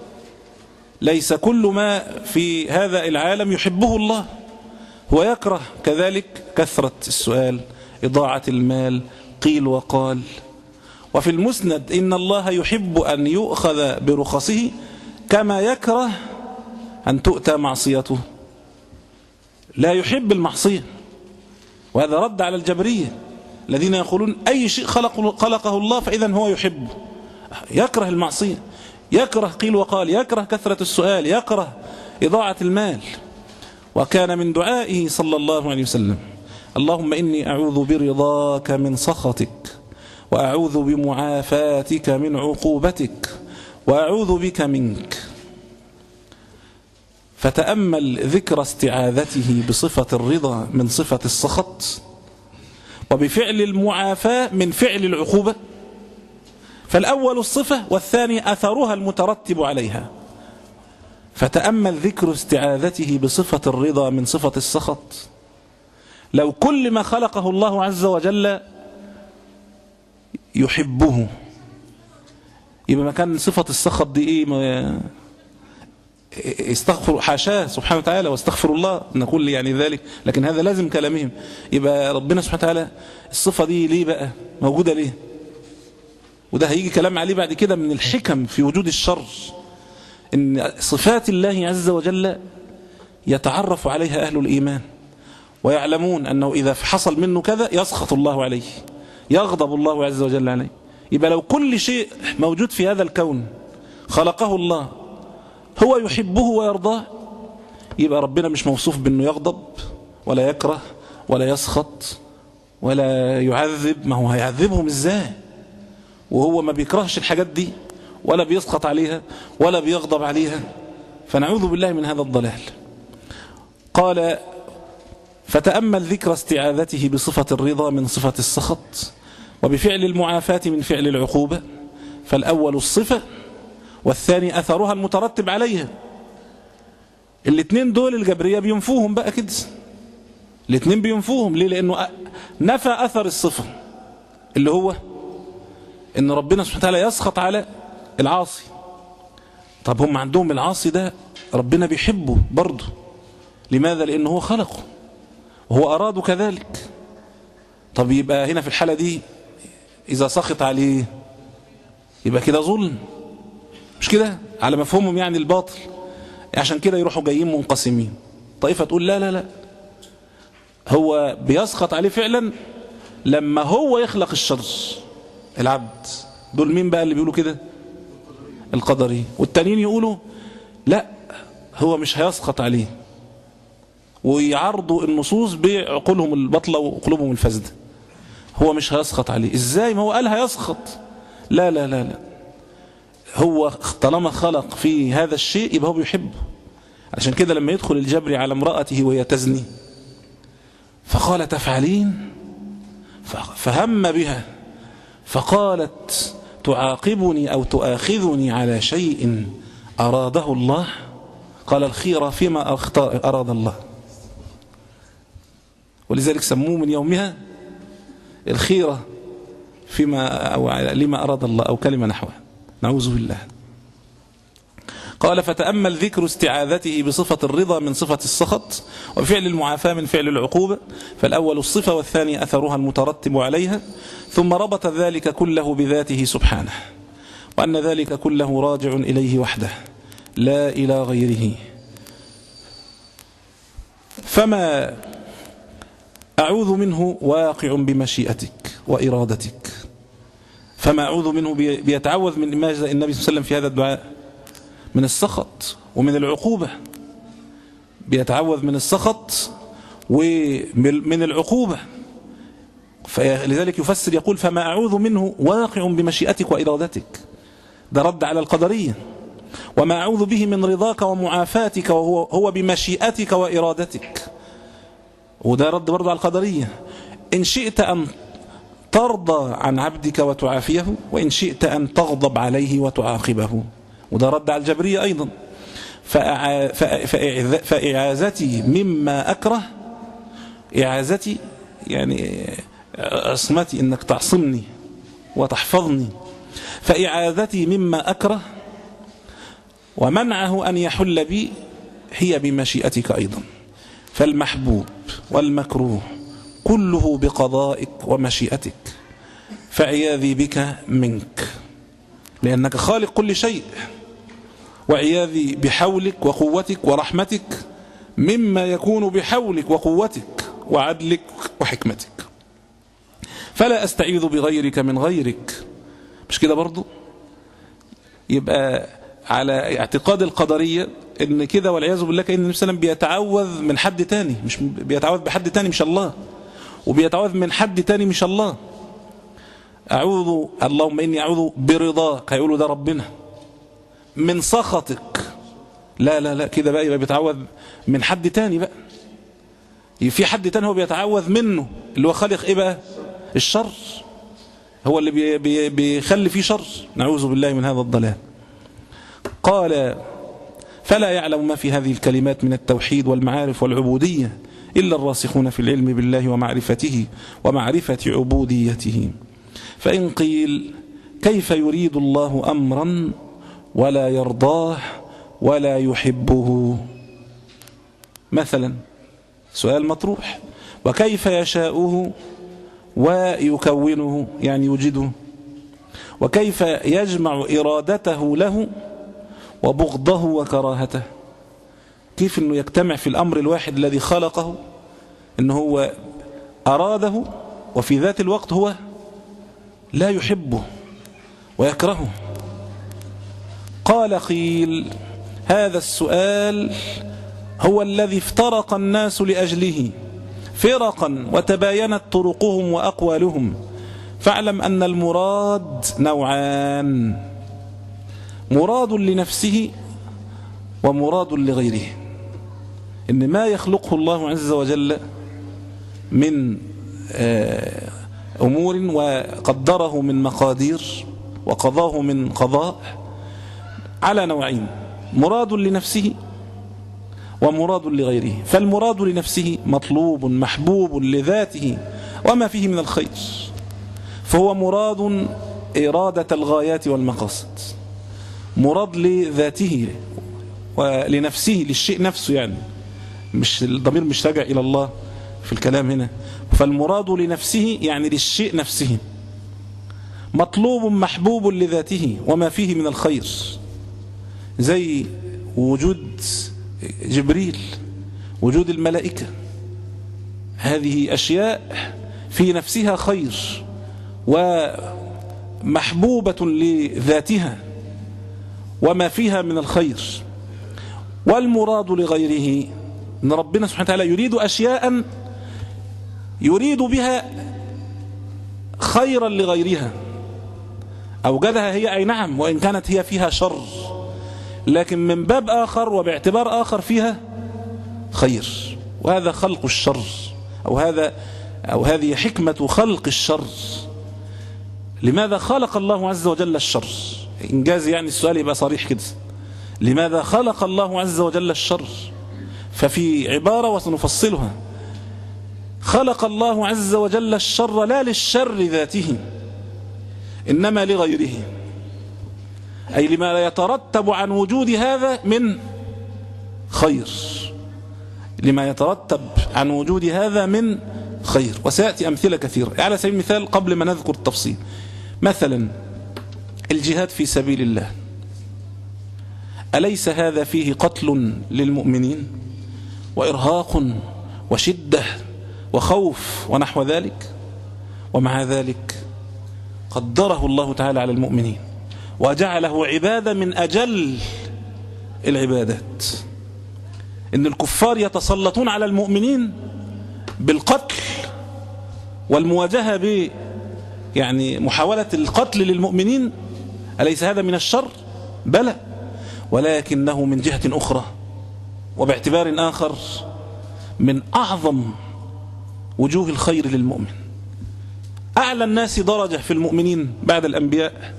ليس كل ما في هذا العالم يحبه الله، هو يكره كذلك كثرة السؤال إضاعة المال قيل وقال. وفي المسند إن الله يحب أن يؤخذ برخصه كما يكره أن تؤتى معصيته، لا يحب المعصية. وهذا رد على الجبرية الذين يقولون أي شيء خلقه, خلقه الله فإذا هو يحبه، يكره المعصية، يكره قيل وقال، يكره كثرة السؤال، يكره إضاعة المال. وكان من دعائه صلى الله عليه وسلم اللهم إني أعوذ برضاك من سخطك وأعوذ بمعافاتك من عقوبتك وأعوذ بك منك. فتأمل ذكر استعاذته بصفة الرضا من صفة السخط، وبفعل المعافاة من فعل العقوبة. فالأول الصفة والثاني أثرها المترتب عليها. فتأمل ذكر استعاذته بصفة الرضا من صفة السخط. لو كل ما خلقه الله عز وجل يحبه يبقى ما كان صفة السخط دي ايه؟ استغفر حاشاه سبحانه وتعالى واستغفر الله نقول يعني ذلك، لكن هذا لازم كلامهم. يبقى ربنا سبحانه وتعالى الصفة دي ليه بقى موجودة ليه؟ وده هيجي كلام عليه بعد كده من الحكم في وجود الشر، ان صفات الله عز وجل يتعرف عليها أهل الإيمان ويعلمون أنه إذا حصل منه كذا يسخط الله عليه، يغضب الله عز وجل عليه. يبقى لو كل شيء موجود في هذا الكون خلقه الله هو يحبه ويرضاه، يبقى ربنا مش موصوف بأنه يغضب ولا يكره ولا يسخط ولا يعذب. ما هو هيعذبهم ازاي وهو ما بيكرهش الحاجات دي ولا بيسخط عليها ولا بيغضب عليها؟ فنعوذ بالله من هذا الضلال. قال فتأمل ذكر استعاذته بصفة الرضا من صفة السخط، وبفعل المعافاة من فعل العقوبة، فالأول الصفة والثاني أثرها المترتب عليها. الاثنين دول الجبرية بينفوهم بقى كده، الاثنين بينفوهم ليه؟ لأنه نفى أثر الصفة اللي هو إن ربنا سبحانه وتعالى يسخط على العاصي. طب هم عندهم العاصي ده ربنا بيحبه برضه، لماذا؟ لأنه هو خلقه وهو أراده كذلك. طب يبقى هنا في الحالة دي إذا سخط عليه يبقى كده ظلم، مش كده؟ على مفهومهم يعني الباطل. عشان كده يروحوا جايين منقسمين، طائفة تقول لا لا لا هو بيسخط عليه فعلا لما هو يخلق الشر العبد. دول مين بقى اللي بيقولوا كده؟ القدري. والتانيين يقولوا لا هو مش هيسخط عليه، ويعرضوا النصوص بعقولهم البطلة وقلوبهم الفاسدة. هو مش هيسخط عليه ازاي؟ ما هو قال هيسخط. لا لا لا لا هو طالما خلق في هذا الشيء يبقى هو بيحبه. عشان كده لما يدخل الجبري على امرأته وهي تزني فقال تفعلين، فهم بها فقالت تعاقبني أو تؤاخذني على شيء أراده الله. قال الخيرة فيما أراد الله، ولذلك سموه من يومها الخيرة فيما أو لما أراد الله أو كلمة نحوها، نعوذ بالله. قال فتأمل ذكر استعاذته بصفة الرضا من صفة السخط، وفعل المعافاة من فعل العقوبة، فالأول الصفة والثاني أثرها المترتب عليها، ثم ربط ذلك كله بذاته سبحانه، وأن ذلك كله راجع إليه وحده لا إلى غيره. فما أعوذ منه واقع بمشيئتك وإرادتك. فما أعوذ منه بيتعوذ من ماذا النبي صلى الله عليه وسلم في هذا الدعاء؟ من السخط ومن العقوبة. بيتعوذ من السخط ومن العقوبة. فلذلك يفسر يقول فما أعوذ منه واقع بمشيئتك وإرادتك، ده رد على القدرية. وما أعوذ به من رضاك ومعافاتك وهو هو بمشيئتك وإرادتك، وده رد برضه على القدرية. إن شئت أن ترضى عن عبدك وتعافيه، وإن شئت أن تغضب عليه وتعاقبه، وده رد على الجبرية أيضا. فإعازتي مما أكره، إعازتي يعني عصمتي، إنك تعصمني وتحفظني. فإعاذتي مما أكره ومنعه أن يحل بي هي بمشيئتك أيضا. فالمحبوب والمكروه كله بقضائك ومشيئتك، فعياذي بك منك لأنك خالق كل شيء، وعياذي بحولك وقوتك ورحمتك مما يكون بحولك وقوتك وعدلك وحكمتك، فلا أستعيذ بغيرك من غيرك. مش كده برضو؟ يبقى على اعتقاد القدرية ان كده والعياذ بالله كأن النبي صلى الله عليه وسلم بيتعوذ من حد تاني، مش بيتعوذ بحد تاني مش الله، وبيتعوذ من حد تاني مش الله. أعوذ اللهم إني أعوذ برضاك، هيقولوا ده ربنا. من سخطك، لا لا لا كده بقى يبقى بيتعوذ من حد تاني بقى. في حد تاني هو بيتعوذ منه اللي هو خالق ايه بقى؟ الشر، هو اللي بي بي بيخلي فيه شر. نعوذ بالله من هذا الضلال. قال فلا يعلم ما في هذه الكلمات من التوحيد والمعارف والعبودية إلا الراسخون في العلم بالله ومعرفته ومعرفة عبوديته. فإن قيل كيف يريد الله أمرا ولا يرضاه ولا يحبه؟ مثلا سؤال مطروح. وكيف يشاؤه ويكونه يعني يوجده؟ وكيف يجمع إرادته له وبغضه وكراهته؟ كيف أنه يجتمع في الأمر الواحد الذي خلقه أنه هو أراده وفي ذات الوقت هو لا يحبه ويكرهه؟ قال قيل هذا السؤال هو الذي افترق الناس لأجله فرقا وتباينت طرقهم وأقوالهم. فاعلم أن المراد نوعان: مراد لنفسه ومراد لغيره. إن ما يخلقه الله عز وجل من أمور وقدره من مقادير وقضاه من قضاء على نوعين: مراد لنفسه ومراد لغيره. فالمراد لنفسه مطلوب محبوب لذاته وما فيه من الخير، فهو مراد إرادة الغايات والمقاصد. مراد لذاته ولنفسه للشيء نفسه، يعني مش الضمير مش راجع إلى الله في الكلام هنا. فالمراد لنفسه يعني للشيء نفسه، مطلوب محبوب لذاته وما فيه من الخير، زي وجود جبريل، وجود الملائكة. هذه أشياء في نفسها خير ومحبوبة لذاتها وما فيها من الخير. والمراد لغيره أن ربنا سبحانه وتعالى يريد أشياء يريد بها خيرا لغيرها، أوجدها هي أي نعم وإن كانت هي فيها شر، لكن من باب آخر وباعتبار آخر فيها خير. وهذا خلق الشر، أو هذا أو هذه حكمة خلق الشر. لماذا خلق الله عز وجل الشر؟ إنجاز يعني السؤال يبقى صريح كده. لماذا خلق الله عز وجل الشر؟ ففي عبارة وسنفصلها: خلق الله عز وجل الشر لا للشر ذاته إنما لغيره، أي لما لا يترتب عن وجود هذا من خير، لما يترتب عن وجود هذا من خير. وسيأتي أمثلة كثيرة. على سبيل المثال قبل ما نذكر التفصيل، مثلا الجهاد في سبيل الله، أليس هذا فيه قتل للمؤمنين وإرهاق وشدة وخوف ونحو ذلك؟ ومع ذلك قدره الله تعالى على المؤمنين وجعله عبادة من أجل العبادات. إن الكفار يتسلطون على المؤمنين بالقتل والمواجهة ب يعني محاولة القتل للمؤمنين، أليس هذا من الشر؟ بلى، ولكنه من جهة أخرى وباعتبار آخر من أعظم وجوه الخير للمؤمن. أعلى الناس درجة في المؤمنين بعد الأنبياء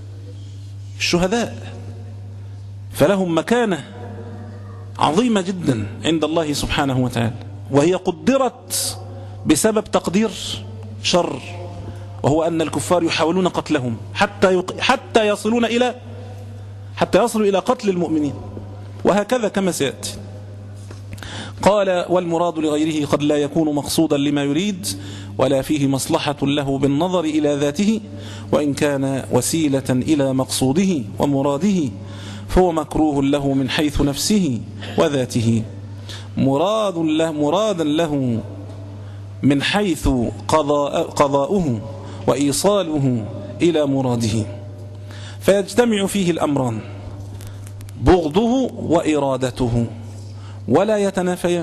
الشهداء، فلهم مكانة عظيمة جدا عند الله سبحانه وتعالى، وهي قدرت بسبب تقدير شر، وهو أن الكفار يحاولون قتلهم حتى يق... حتى يصلون إلى حتى يصلوا إلى قتل المؤمنين، وهكذا كما سيأتي. قال: والمراد لغيره قد لا يكون مقصودا لما يريد ولا فيه مصلحة له بالنظر إلى ذاته، وإن كان وسيلة إلى مقصوده ومراده فهو مكروه له من حيث نفسه وذاته، مراد له مرادا له من حيث قضاء قضاؤه وإيصاله إلى مراده، فيجتمع فيه الأمران: بغضه وإرادته، ولا يتنافيان،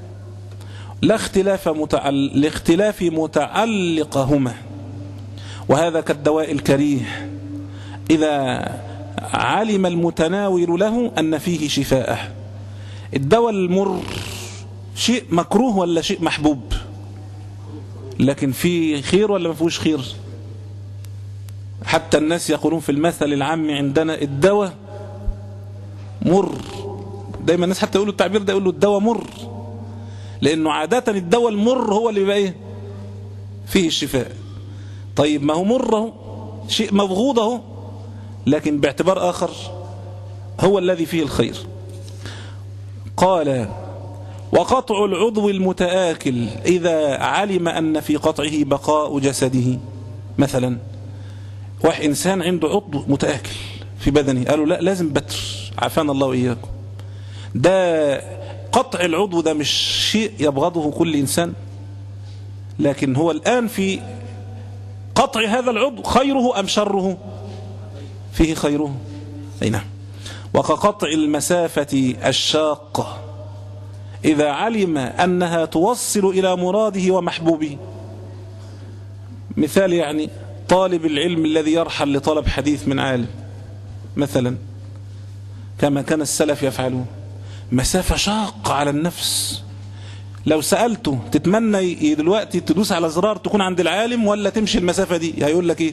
لا اختلاف متعل... لاختلاف متعلقهما. وهذا كالدواء الكريه إذا علم المتناول له أن فيه شفاءه. الدواء المر شيء مكروه ولا شيء محبوب؟ لكن فيه خير ولا ما فيهوش خير؟ حتى الناس يقولون في المثل العام عندنا: الدواء مر دايما الناس حتى يقولوا التعبير ده، يقولوا الدواء مر، لأنه عادة الدواء المر هو اللي بقى ايه فيه الشفاء. طيب ما هو مره شيء مبغوضه، لكن باعتبار آخر هو الذي فيه الخير. قال وقطع العضو المتآكل إذا علم أن في قطعه بقاء جسده. مثلا واحد إنسان عنده عضو متآكل في بدنه، قالوا لا لازم بتر، عافانا الله وإياكم. ده قطع العضو ده مش شيء يبغضه كل إنسان، لكن هو الآن في قطع هذا العضو خيره أم شره؟ فيه خيره. أي نعم. وكقطع المسافة الشاقة إذا علم أنها توصل إلى مراده ومحبوبه. مثال يعني طالب العلم الذي يرحل لطلب حديث من عالم مثلا، كما كان السلف يفعلون، مسافة شاقة على النفس. لو سألته تتمنى دلوقتي تدوس على زرار تكون عند العالم ولا تمشي المسافة دي؟ هيقول لك ايه؟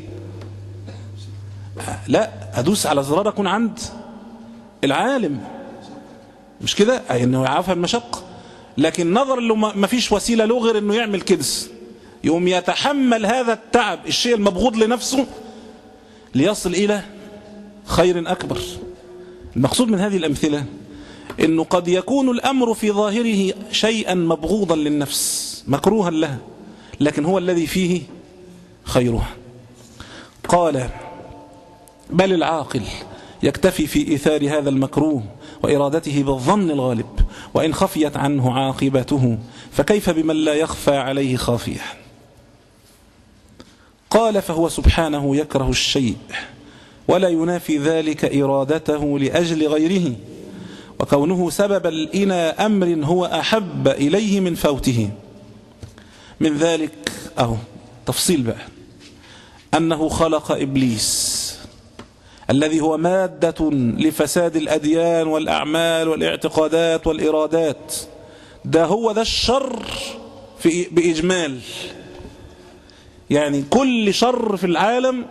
لا، ادوس على زرار اكون عند العالم، مش كده؟ اي انه يعرفها المشقة. لكن نظر له ما فيش وسيلة له غير انه يعمل كده، يوم يتحمل هذا التعب، الشيء المبغوض لنفسه، ليصل الى خير اكبر. المقصود من هذه الامثلة انه قد يكون الامر في ظاهره شيئا مبغوضا للنفس مكروها لها، لكن هو الذي فيه خيرها. قال بل العاقل يكتفي في إيثار هذا المكروه وإرادته بالظن الغالب، وإن خفيت عنه عاقبته فكيف بمن لا يخفى عليه خافية. قال فهو سبحانه يكره الشيء ولا ينافي ذلك إرادته لأجل غيره، وكونه سببا إلى أمر هو أحب إليه من فوته. من ذلك أهو تفصيل بقى، أنه خلق إبليس الذي هو مادة لفساد الأديان والأعمال والاعتقادات والإرادات. ده هو ده الشر في بإجمال، يعني كل شر في العالم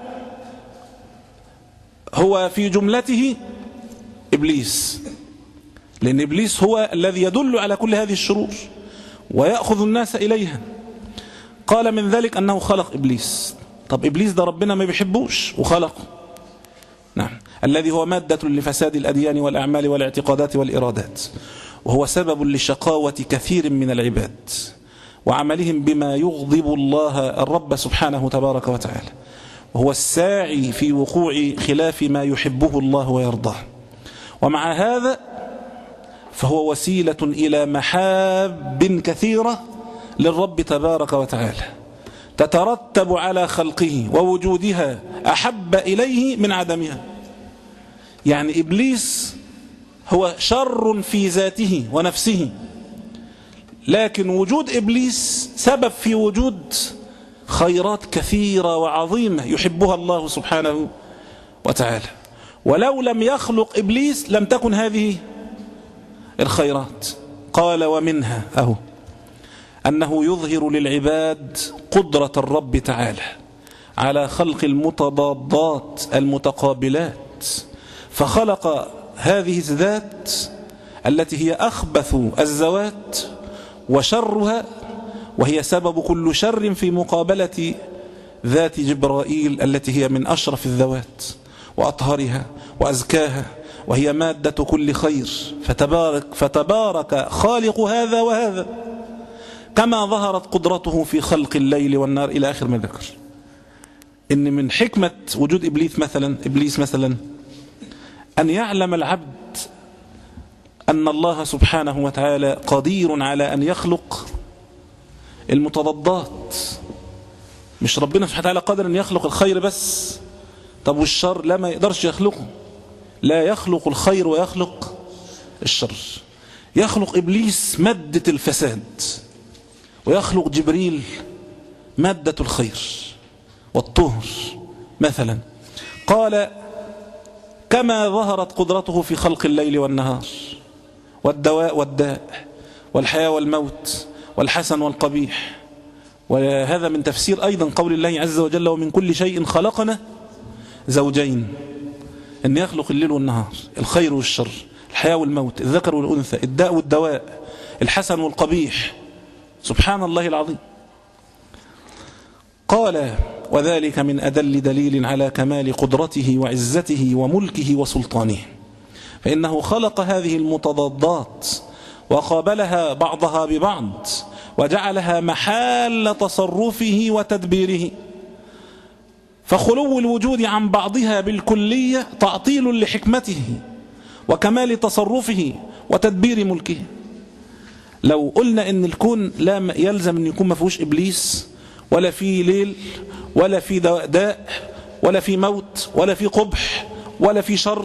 هو في جملته إبليس، لأن إبليس هو الذي يدل على كل هذه الشرور ويأخذ الناس إليها. قال من ذلك أنه خلق إبليس. طب إبليس ده ربنا ما بيحبوش وخلقه، نعم، الذي هو مادة لفساد الأديان والأعمال والاعتقادات والإرادات، وهو سبب لشقاوة كثير من العباد وعملهم بما يغضب الله الرب سبحانه تبارك وتعالى، وهو الساعي في وقوع خلاف ما يحبه الله ويرضاه. ومع هذا فهو وسيلة إلى محاب كثيرة للرب تبارك وتعالى تترتب على خلقه ووجودها أحب إليه من عدمها. يعني إبليس هو شر في ذاته ونفسه، لكن وجود إبليس سبب في وجود خيرات كثيرة وعظيمة يحبها الله سبحانه وتعالى. ولو لم يخلق إبليس لم تكن هذه الخيرات. قال ومنها أهو أنه يظهر للعباد قدرة الرب تعالى على خلق المتضادات المتقابلات، فخلق هذه الذات التي هي أخبث الذوات وشرها، وهي سبب كل شر في مقابلة ذات جبرائيل التي هي من أشرف الذوات وأطهرها وأزكاها، وهي مادة كل خير. فتبارك, فتبارك خالق هذا وهذا، كما ظهرت قدرته في خلق الليل والنار إلى آخر ما ذكر. إن من حكمة وجود إبليس مثلا إبليس مثلا أن يعلم العبد أن الله سبحانه وتعالى قدير على أن يخلق المتضادات. مش ربنا سبحانه وتعالى قادر أن يخلق الخير بس، طب والشر لا، ما يقدرش يخلقه. لا يخلق الخير ويخلق الشر. يخلق إبليس مادة الفساد، ويخلق جبريل مادة الخير والطهر مثلا. قال كما ظهرت قدرته في خلق الليل والنهار والدواء والداء والحياة والموت والحسن والقبيح. وهذا من تفسير أيضا قول الله عز وجل ومن كل شيء خلقنا زوجين، أن يخلق الليل والنهار، الخير والشر، الحياة والموت، الذكر والأنثى، الداء والدواء، الحسن والقبيح. سبحان الله العظيم. قال وذلك من أدل دليل على كمال قدرته وعزته وملكه وسلطانه، فإنه خلق هذه المتضادات وقابلها بعضها ببعض وجعلها محال تصرفه وتدبيره، فخلو الوجود عن بعضها بالكلية تعطيل لحكمته وكمال تصرفه وتدبير ملكه. لو قلنا ان الكون لا يلزم ان يكون ما فيهوش ابليس ولا في ليل ولا في داء ولا في موت ولا في قبح ولا في شر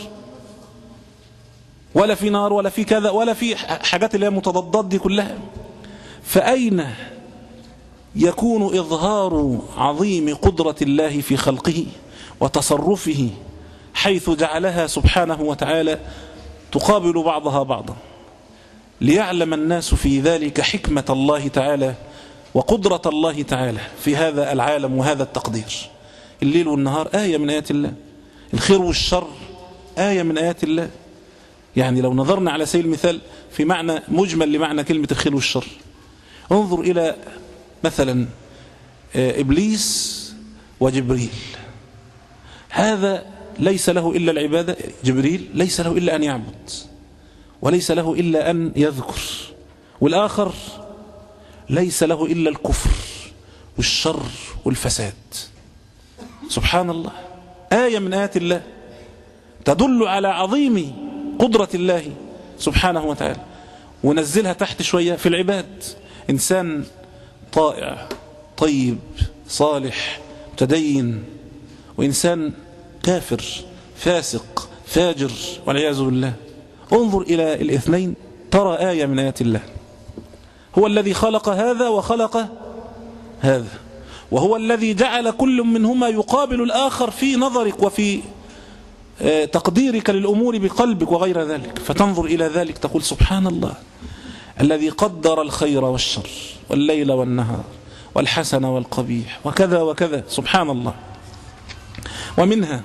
ولا في نار ولا في كذا ولا في حاجات اللي هي متضادات دي كلها، فأين يكون إظهار عظيم قدرة الله في خلقه وتصرفه حيث جعلها سبحانه وتعالى تقابل بعضها بعضا، ليعلم الناس في ذلك حكمة الله تعالى وقدرة الله تعالى في هذا العالم وهذا التقدير. الليل والنهار آية من آيات الله، الخير والشر آية من آيات الله. يعني لو نظرنا على سبيل المثال في معنى مجمل لمعنى كلمة الخير والشر، انظر إلى مثلا إبليس وجبريل، هذا ليس له إلا العبادة، جبريل ليس له إلا أن يعبد وليس له إلا أن يذكر، والآخر ليس له إلا الكفر والشر والفساد. سبحان الله، آية من آيات الله تدل على عظيم قدرة الله سبحانه وتعالى. ونزلها تحت شوية في العباد، إنسان طائع طيب صالح متدين، وإنسان كافر فاسق فاجر والعياذ بالله. انظر إلى الاثنين ترى آية من آيات الله. هو الذي خلق هذا وخلق هذا، وهو الذي جعل كل منهما يقابل الآخر في نظرك وفي تقديرك للأمور بقلبك وغير ذلك، فتنظر إلى ذلك تقول سبحان الله الذي قدر الخير والشر والليل والنهار والحسن والقبيح وكذا وكذا. سبحان الله. ومنها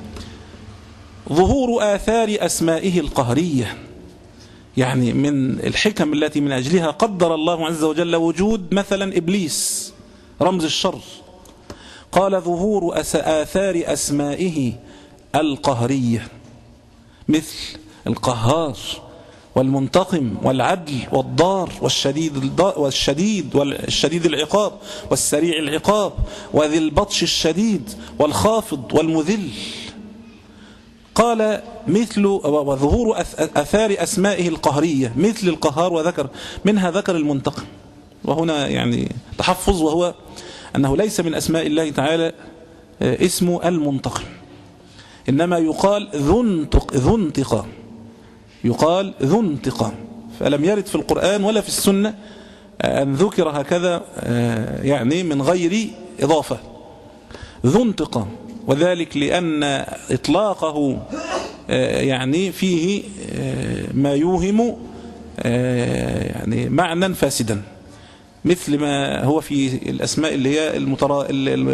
ظهور آثار أسمائه القهرية، يعني من الحكم التي من أجلها قدر الله عز وجل وجود مثلا إبليس رمز الشر. قال ظهور آثار أسمائه القهرية، مثل القهار والمنتقم والعدل والضار والشديد والشديد والشديد العقاب والسريع العقاب وذي البطش الشديد والخافض والمذل. قال مثل وظهور أثار أسمائه القهرية مثل القهار، وذكر منها ذكر المنتقم، وهنا يعني تحفظ، وهو أنه ليس من أسماء الله تعالى اسمه المنتقم، إنما يقال ذو انتقام، يقال ذو انتقام، فلم يرد في القرآن ولا في السنة أن ذكر هكذا يعني من غير إضافة. ذو انتقام، وذلك لأن إطلاقه يعني فيه ما يوهم يعني معنى فاسدا، مثل ما هو في الأسماء اللي هي المترا...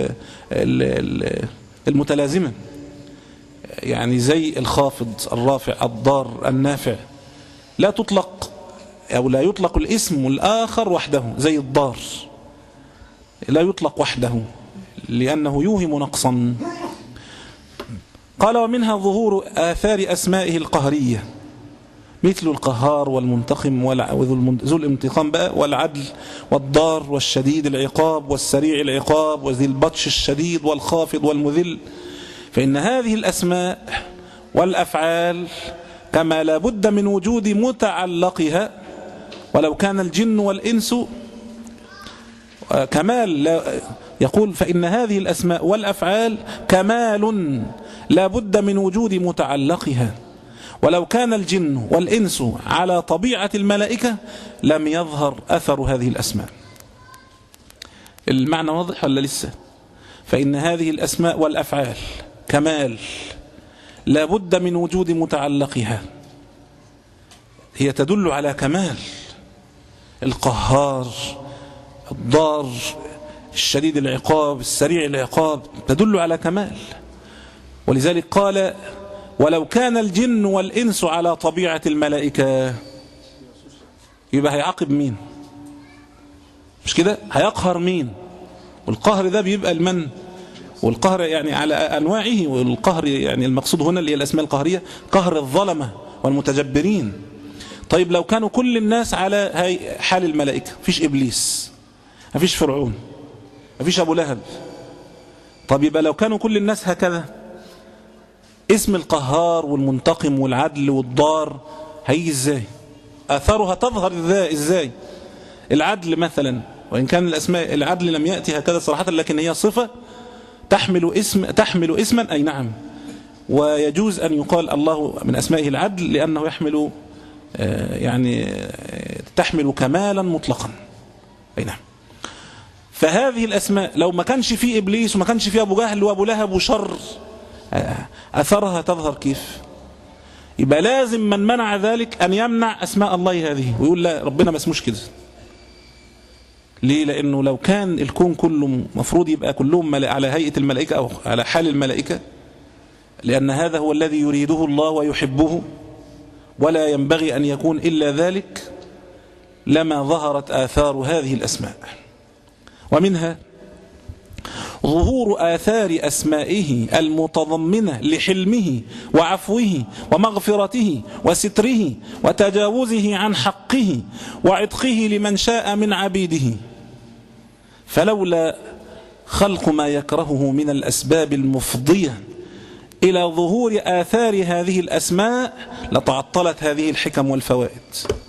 المتلازمة، يعني زي الخافض الرافع الضار النافع، لا تطلق أو لا يطلق الاسم الآخر وحده، زي الضار لا يطلق وحده لأنه يوهم نقصا. قال ومنها ظهور آثار أسمائه القهرية مثل القهار والمنتقم وذو الانتقام بقى والعدل والضار والشديد العقاب والسريع العقاب وذي البطش الشديد والخافض والمذل. فإن هذه الأسماء والأفعال كما لا بد من وجود متعلقها، ولو كان الجن والإنس كمال، لا يقول فإن هذه الأسماء والأفعال كمال لا بد من وجود متعلقها، ولو كان الجن والإنس على طبيعة الملائكة لم يظهر أثر هذه الأسماء. المعنى واضح ولا لسه؟ فإن هذه الأسماء والأفعال كمال لا بد من وجود متعلقها، هي تدل على كمال. القهار الضار الشديد العقاب السريع العقاب تدل على كمال. ولذلك قال ولو كان الجن والإنس على طبيعة الملائكة يبقى هيعاقب مين؟ مش كده؟ هيقهر مين؟ والقهر ده بيبقى المن، والقهر يعني على أنواعه، والقهر يعني المقصود هنا اللي هي الأسماء القهرية قهر الظلمة والمتجبرين. طيب لو كانوا كل الناس على هاي حال الملائكة، مفيش إبليس، مفيش فرعون، مفيش أبو لهب، طب يبقى لو كانوا كل الناس هكذا اسم القهار والمنتقم والعدل والضار هيجي ازاي؟ آثارها تظهر ازاي؟ العدل مثلا، وإن كان الأسماء العدل لم يأتي هكذا صراحة، لكن هي صفة تحمل اسم تحمل اسما، أي نعم، ويجوز أن يقال الله من أسمائه العدل لأنه يحمل يعني تحمل كمالا مطلقا، أي نعم. فهذه الأسماء لو ما كانش فيه إبليس وما كانش فيه أبو جهل وأبو لهب وشر، أثرها تظهر كيف؟ يبقى لازم من منع ذلك أن يمنع أسماء الله هذه ويقول لا ربنا ما اسموش كده. ليه؟ لأنه لو كان الكون كله مفروض يبقى كلهم على هيئة الملائكة أو على حال الملائكة، لأن هذا هو الذي يريده الله ويحبه ولا ينبغي أن يكون إلا ذلك، لما ظهرت آثار هذه الأسماء. ومنها ظهور آثار أسمائه المتضمنة لحلمه وعفوه ومغفرته وستره وتجاوزه عن حقه وعتقه لمن شاء من عبيده. فلولا خلق ما يكرهه من الأسباب المفضية إلى ظهور آثار هذه الأسماء لتعطلت هذه الحكم والفوائد.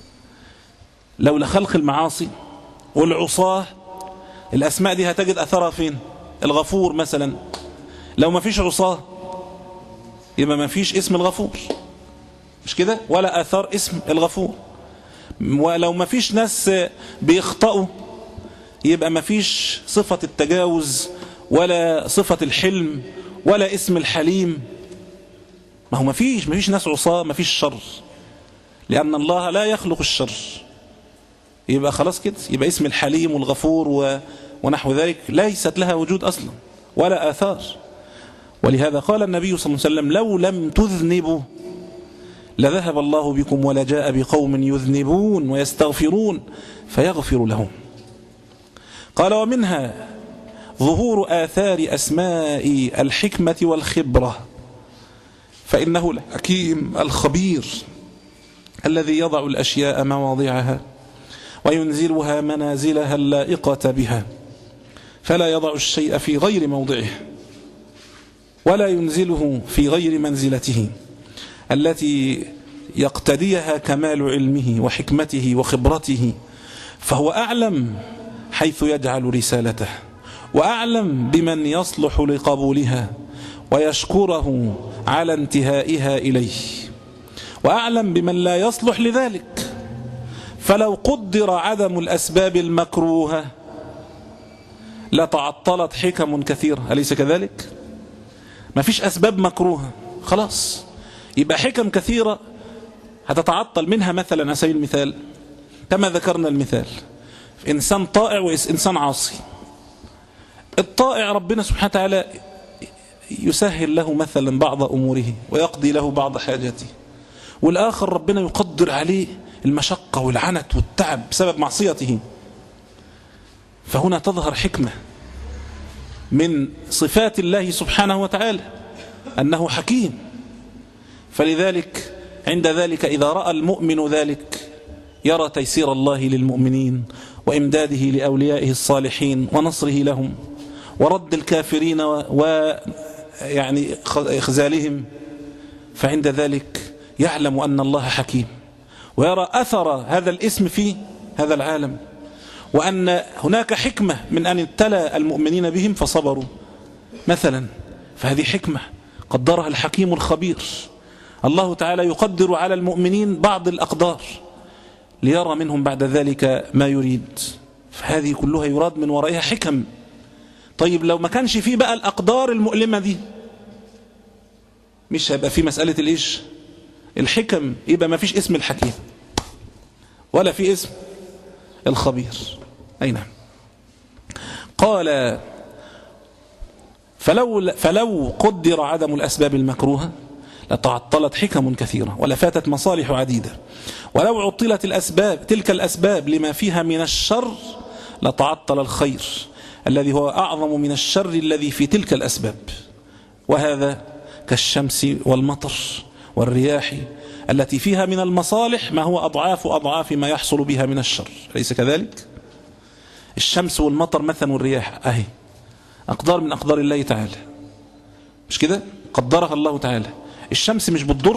لولا خلق المعاصي والعصاة الأسماء دي هتجد أثرها فين؟ الغفور مثلا، لو ما فيش عصاة يبقى ما فيش اسم الغفور، مش كده؟ ولا آثار اسم الغفور. ولو ما فيش ناس بيخطئوا يبقى ما فيش صفة التجاوز ولا صفة الحلم ولا اسم الحليم. ما هو ما فيش ما فيش ناس عصاة، ما فيش شر، لأن الله لا يخلق الشر. يبقى خلاص كده، يبقى اسم الحليم والغفور و... ونحو ذلك ليست لها وجود أصلا ولا آثار. ولهذا قال النبي صلى الله عليه وسلم لو لم تذنبوا لذهب الله بكم ولجاء بقوم يذنبون ويستغفرون فيغفر لهم. قال ومنها ظهور آثار أسماء الحكمة والخبرة، فإنه الحكيم الخبير الذي يضع الأشياء مواضعها وينزلها منازلها اللائقة بها، فلا يضع الشيء في غير موضعه ولا ينزله في غير منزلته التي يقتديها كمال علمه وحكمته وخبرته. فهو أعلم حيث يجعل رسالته، وأعلم بمن يصلح لقبولها ويشكره على انتهائها إليه، وأعلم بمن لا يصلح لذلك. فلو قدر عدم الأسباب المكروهة لتعطلت حكم كثيرة، أليس كذلك؟ ما فيش أسباب مكروهة خلاص، يبقى حكم كثيرة هتتعطل. منها مثلا على سبيل المثال كما ذكرنا المثال، إنسان طائع وإنسان عاصي. الطائع ربنا سبحانه وتعالى يسهل له مثلا بعض أموره ويقضي له بعض حاجاته، والآخر ربنا يقدر عليه المشقة والعنت والتعب بسبب معصيته. فهنا تظهر حكمة من صفات الله سبحانه وتعالى أنه حكيم. فلذلك عند ذلك إذا رأى المؤمن ذلك يرى تيسير الله للمؤمنين وإمداده لأوليائه الصالحين ونصره لهم ورد الكافرين ويعني إخزالهم. فعند ذلك يعلم أن الله حكيم، ويرى أثر هذا الاسم في هذا العالم، وأن هناك حكمة من أن ابتلى المؤمنين بهم فصبروا مثلا. فهذه حكمة قدرها الحكيم الخبير. الله تعالى يقدر على المؤمنين بعض الأقدار ليرى منهم بعد ذلك ما يريد. فهذه كلها يراد من ورائها حكم. طيب لو ما كانش فيه بقى الأقدار المؤلمة دي مش هيبقى في مسألة الإيش الحكم، يبقى ما فيش اسم الحكيم ولا في اسم الخبير. أي نعم. قال فلو, فلو قدر عدم الأسباب المكروهة لتعطلت حكم كثيرة ولفاتت مصالح عديدة، ولو عطلت الأسباب تلك الأسباب لما فيها من الشر لتعطل الخير الذي هو أعظم من الشر الذي في تلك الأسباب، وهذا كالشمس والمطر والرياح التي فيها من المصالح ما هو أضعاف أضعاف ما يحصل بها من الشر، أليس كذلك؟ الشمس والمطر مثلا والرياح أهي أقدار من أقدار الله تعالى، مش كده؟ قدرها الله تعالى. الشمس مش بتضر،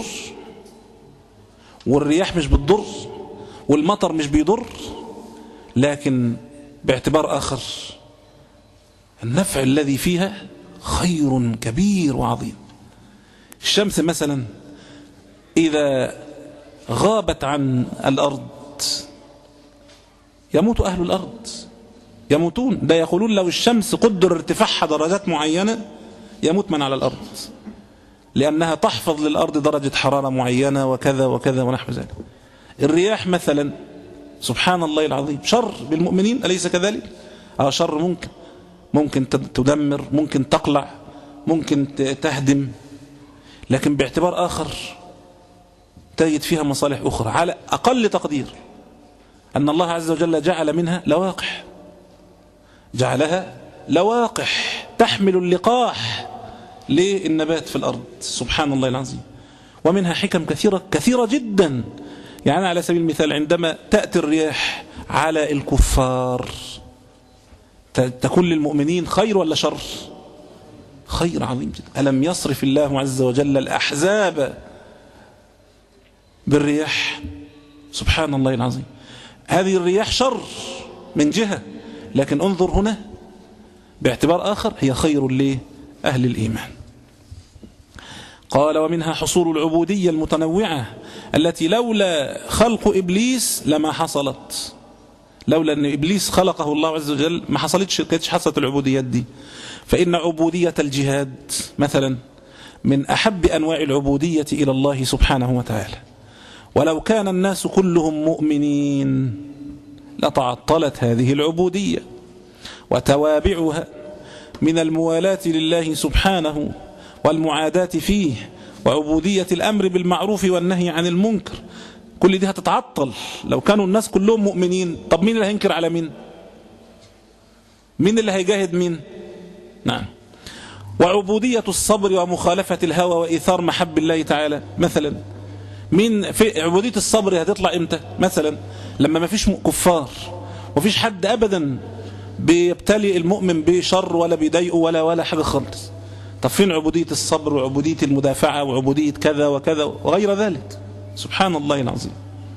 والرياح مش بتضر، والمطر مش بيضر، لكن باعتبار آخر النفع الذي فيها خير كبير وعظيم. الشمس مثلا إذا غابت عن الأرض يموت أهل الأرض، يموتون. ده يقولون لو الشمس قدر ارتفاعها درجات معينة يموت من على الأرض، لأنها تحفظ للأرض درجة حرارة معينة وكذا وكذا ونحو ذلك. الرياح مثلا سبحان الله العظيم شر بالمؤمنين، أليس كذلك؟ آه شر ممكن ممكن تدمر، ممكن تقلع، ممكن تهدم، لكن باعتبار آخر تجد فيها مصالح أخرى. على أقل تقدير أن الله عز وجل جعل منها لواقح، جعلها لواقح تحمل اللقاح للنبات في الأرض، سبحان الله العظيم. ومنها حكم كثيرة كثيرة جدا. يعني على سبيل المثال عندما تأتي الرياح على الكفار تكون للمؤمنين خير ولا شر؟ خير عظيم جدا. ألم يصرف الله عز وجل الأحزاب بالرياح؟ سبحان الله العظيم. هذه الرياح شر من جهة، لكن انظر هنا باعتبار آخر هي خير لأهل الإيمان. قال ومنها حصول العبودية المتنوعة التي لولا خلق إبليس لما حصلت. لولا أن إبليس خلقه الله عز وجل ما حصلتش كانتش حصلت العبوديات دي. فإن عبودية الجهاد مثلا من أحب أنواع العبودية إلى الله سبحانه وتعالى، ولو كان الناس كلهم مؤمنين لتعطلت هذه العبودية وتوابعها من الموالاة لله سبحانه والمعاداة فيه وعبودية الأمر بالمعروف والنهي عن المنكر، كل دي هتتعطل لو كانوا الناس كلهم مؤمنين. طب مين اللي هينكر على مين؟ مين اللي هيجاهد مين؟ نعم. وعبودية الصبر ومخالفة الهوى وإيثار محب الله تعالى مثلا. مين في عبودية الصبر هتطلع امتى؟ مثلا لما ما فيش كفار وفيش حد أبدا بيبتلي المؤمن بشر ولا بيضايقه ولا ولا حاجة خالص. طب فين عبودية الصبر وعبودية المدافعة وعبودية كذا وكذا وغير ذلك؟ سبحان الله العظيم.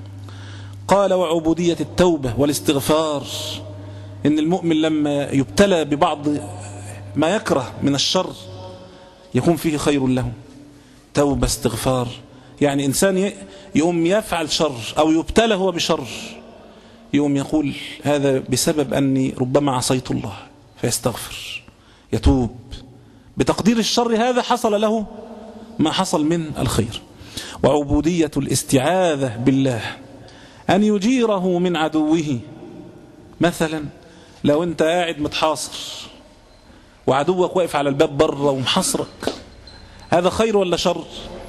قال وعبودية التوبة والاستغفار، إن المؤمن لما يبتلى ببعض ما يكره من الشر يكون فيه خير له، توبة استغفار. يعني إنسان يقوم يفعل شر أو يبتلى هو بشر يقوم يقول هذا بسبب أني ربما عصيت الله، فيستغفر يتوب. بتقدير الشر هذا حصل له ما حصل من الخير. وعبودية الاستعاذة بالله أن يجيره من عدوه. مثلا لو أنت قاعد متحاصر وعدوك واقف على الباب بره ومحصرك، هذا خير ولا شر؟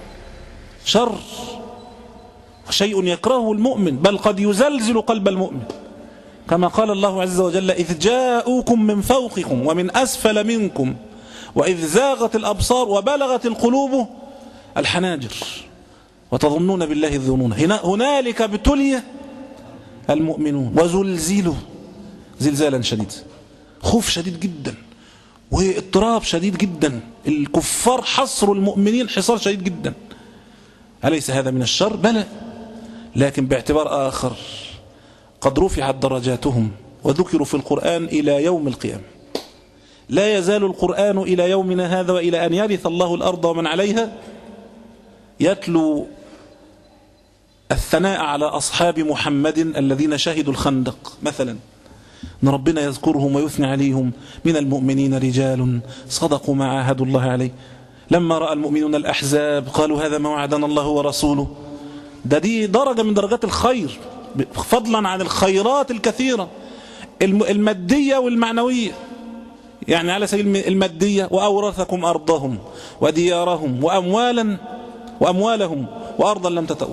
شر، شيء يكرهه المؤمن، بل قد يزلزل قلب المؤمن، كما قال الله عز وجل إذ جاءوكم من فوقكم ومن أسفل منكم وإذ زاغت الأبصار وبلغت القلوب الحناجر وتظنون بالله الظنون هنالك ابتلي المؤمنون وزلزلوا زلزالا شديدا، خوف شديد جدا واضطراب شديد جدا. الكفار حصروا المؤمنين حصار شديد جدا. أليس هذا من الشر؟ بلى، لكن باعتبار آخر قد رفعت درجاتهم وذكروا في القرآن إلى يوم القيامة. لا يزال القرآن إلى يومنا هذا وإلى أن يرث الله الأرض ومن عليها يتلو الثناء على أصحاب محمد الذين شهدوا الخندق مثلا، أن ربنا يذكرهم ويثني عليهم من المؤمنين رجال صدقوا ما عاهدوا الله عليه لما رأى المؤمنون الأحزاب قالوا هذا ما وعدنا الله ورسوله. ده دي درجة من درجات الخير، فضلا عن الخيرات الكثيرة المادية والمعنوية. يعني على سبيل المادية وأورثكم أرضهم وديارهم وأموالا وأموالهم وأرضا لم تطئوا.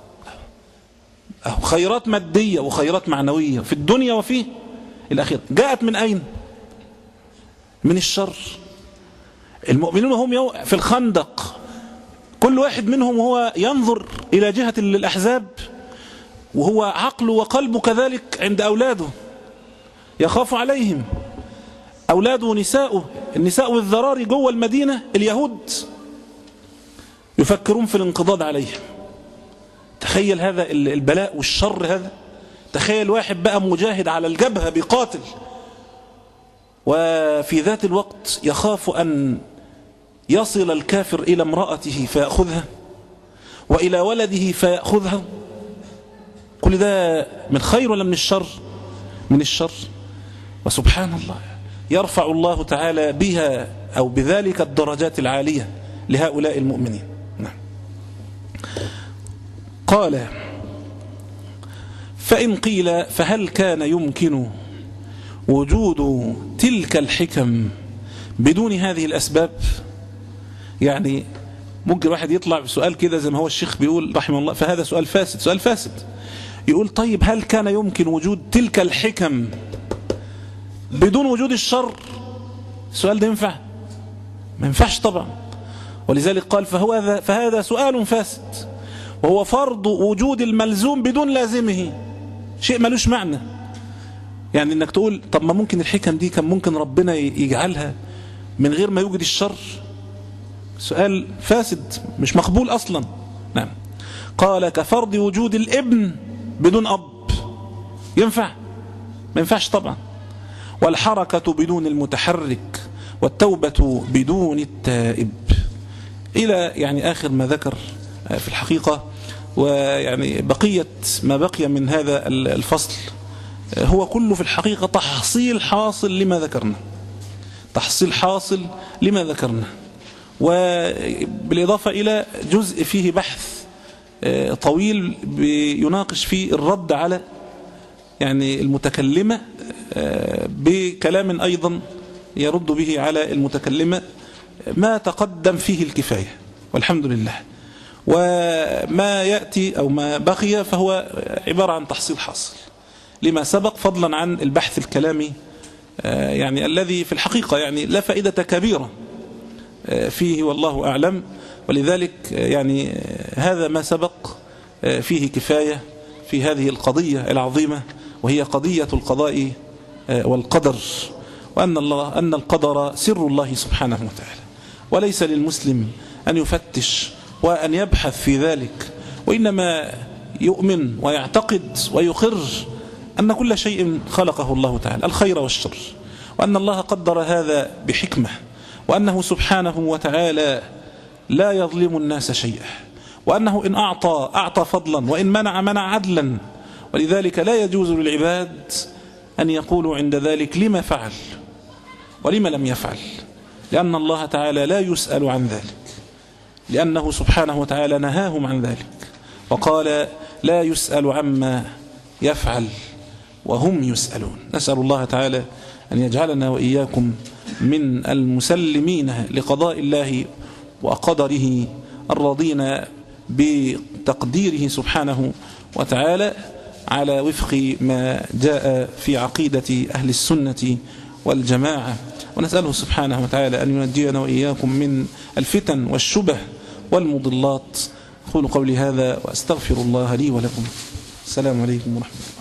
خيرات مادية وخيرات معنوية في الدنيا وفي الآخرة جاءت من أين؟ من الشر. المؤمنون هم في الخندق كل واحد منهم وهو ينظر إلى جهة الأحزاب وهو عقله وقلبه كذلك عند أولاده، يخاف عليهم أولاده ونساؤه. النساء والذراري جوه المدينة اليهود يفكرون في الانقضاض عليهم. تخيل هذا البلاء والشر هذا. تخيل واحد بقى مجاهد على الجبهة بيقاتل وفي ذات الوقت يخاف أن يصل الكافر إلى امرأته فيأخذها وإلى ولده فيأخذها. كل ده من خير ولا من الشر؟ من الشر. وسبحان الله يرفع الله تعالى بها أو بذلك الدرجات العالية لهؤلاء المؤمنين. نعم. قال فإن قيل فهل كان يمكن وجود تلك الحكم بدون هذه الأسباب؟ يعني ممكن واحد يطلع بسؤال كده زي ما هو الشيخ بيقول رحمه الله، فهذا سؤال فاسد، سؤال فاسد. يقول طيب هل كان يمكن وجود تلك الحكم بدون وجود الشر؟ السؤال ده ينفع؟ ما ينفعش طبعا. ولذلك قال فهو هذا فهذا سؤال فاسد وهو فرض وجود الملزوم بدون لازمه، شيء ملوش معنى. يعني انك تقول طب ما ممكن الحكم دي كان ممكن ربنا يجعلها من غير ما يوجد الشر. سؤال فاسد مش مقبول اصلا. نعم. قال كفرض وجود الابن بدون اب، ينفع؟ ما ينفعش طبعا. والحركة بدون المتحرك والتوبة بدون التائب، إلى يعني آخر ما ذكر في الحقيقة. ويعني بقية ما بقي من هذا الفصل هو كله في الحقيقة تحصيل حاصل لما ذكرنا، تحصيل حاصل لما ذكرنا، وبالإضافة إلى جزء فيه بحث طويل يناقش فيه الرد على يعني المتكلمة بكلام أيضا يرد به على المتكلمة. ما تقدم فيه الكفاية والحمد لله، وما يأتي أو ما بقي فهو عبارة عن تحصيل حاصل لما سبق، فضلا عن البحث الكلامي يعني الذي في الحقيقة يعني لا فائدة كبيرة فيه والله أعلم. ولذلك يعني هذا ما سبق فيه كفاية في هذه القضية العظيمة، وهي قضية القضاء والقدر، وأن الله أن القدر سر الله سبحانه وتعالى، وليس للمسلم أن يفتش وأن يبحث في ذلك، وإنما يؤمن ويعتقد ويقر أن كل شيء خلقه الله تعالى الخير والشر، وأن الله قدر هذا بحكمة، وأنه سبحانه وتعالى لا يظلم الناس شيئا، وأنه إن أعطى أعطى فضلا وإن منع منع عدلا. ولذلك لا يجوز للعباد أن يقولوا عند ذلك لما فعل ولما لم يفعل، لأن الله تعالى لا يسأل عن ذلك، لأنه سبحانه وتعالى نهاهم عن ذلك وقال لا يسأل عما يفعل وهم يسألون. نسأل الله تعالى أن يجعلنا وإياكم من المسلمين لقضاء الله وقدره الراضين بتقديره سبحانه وتعالى على وفق ما جاء في عقيدة أهل السنة والجماعة. ونسأله سبحانه وتعالى أن ينجينا وإياكم من الفتن والشبه والمضلات. أقول قولي هذا وأستغفر الله لي ولكم. السلام عليكم ورحمة الله.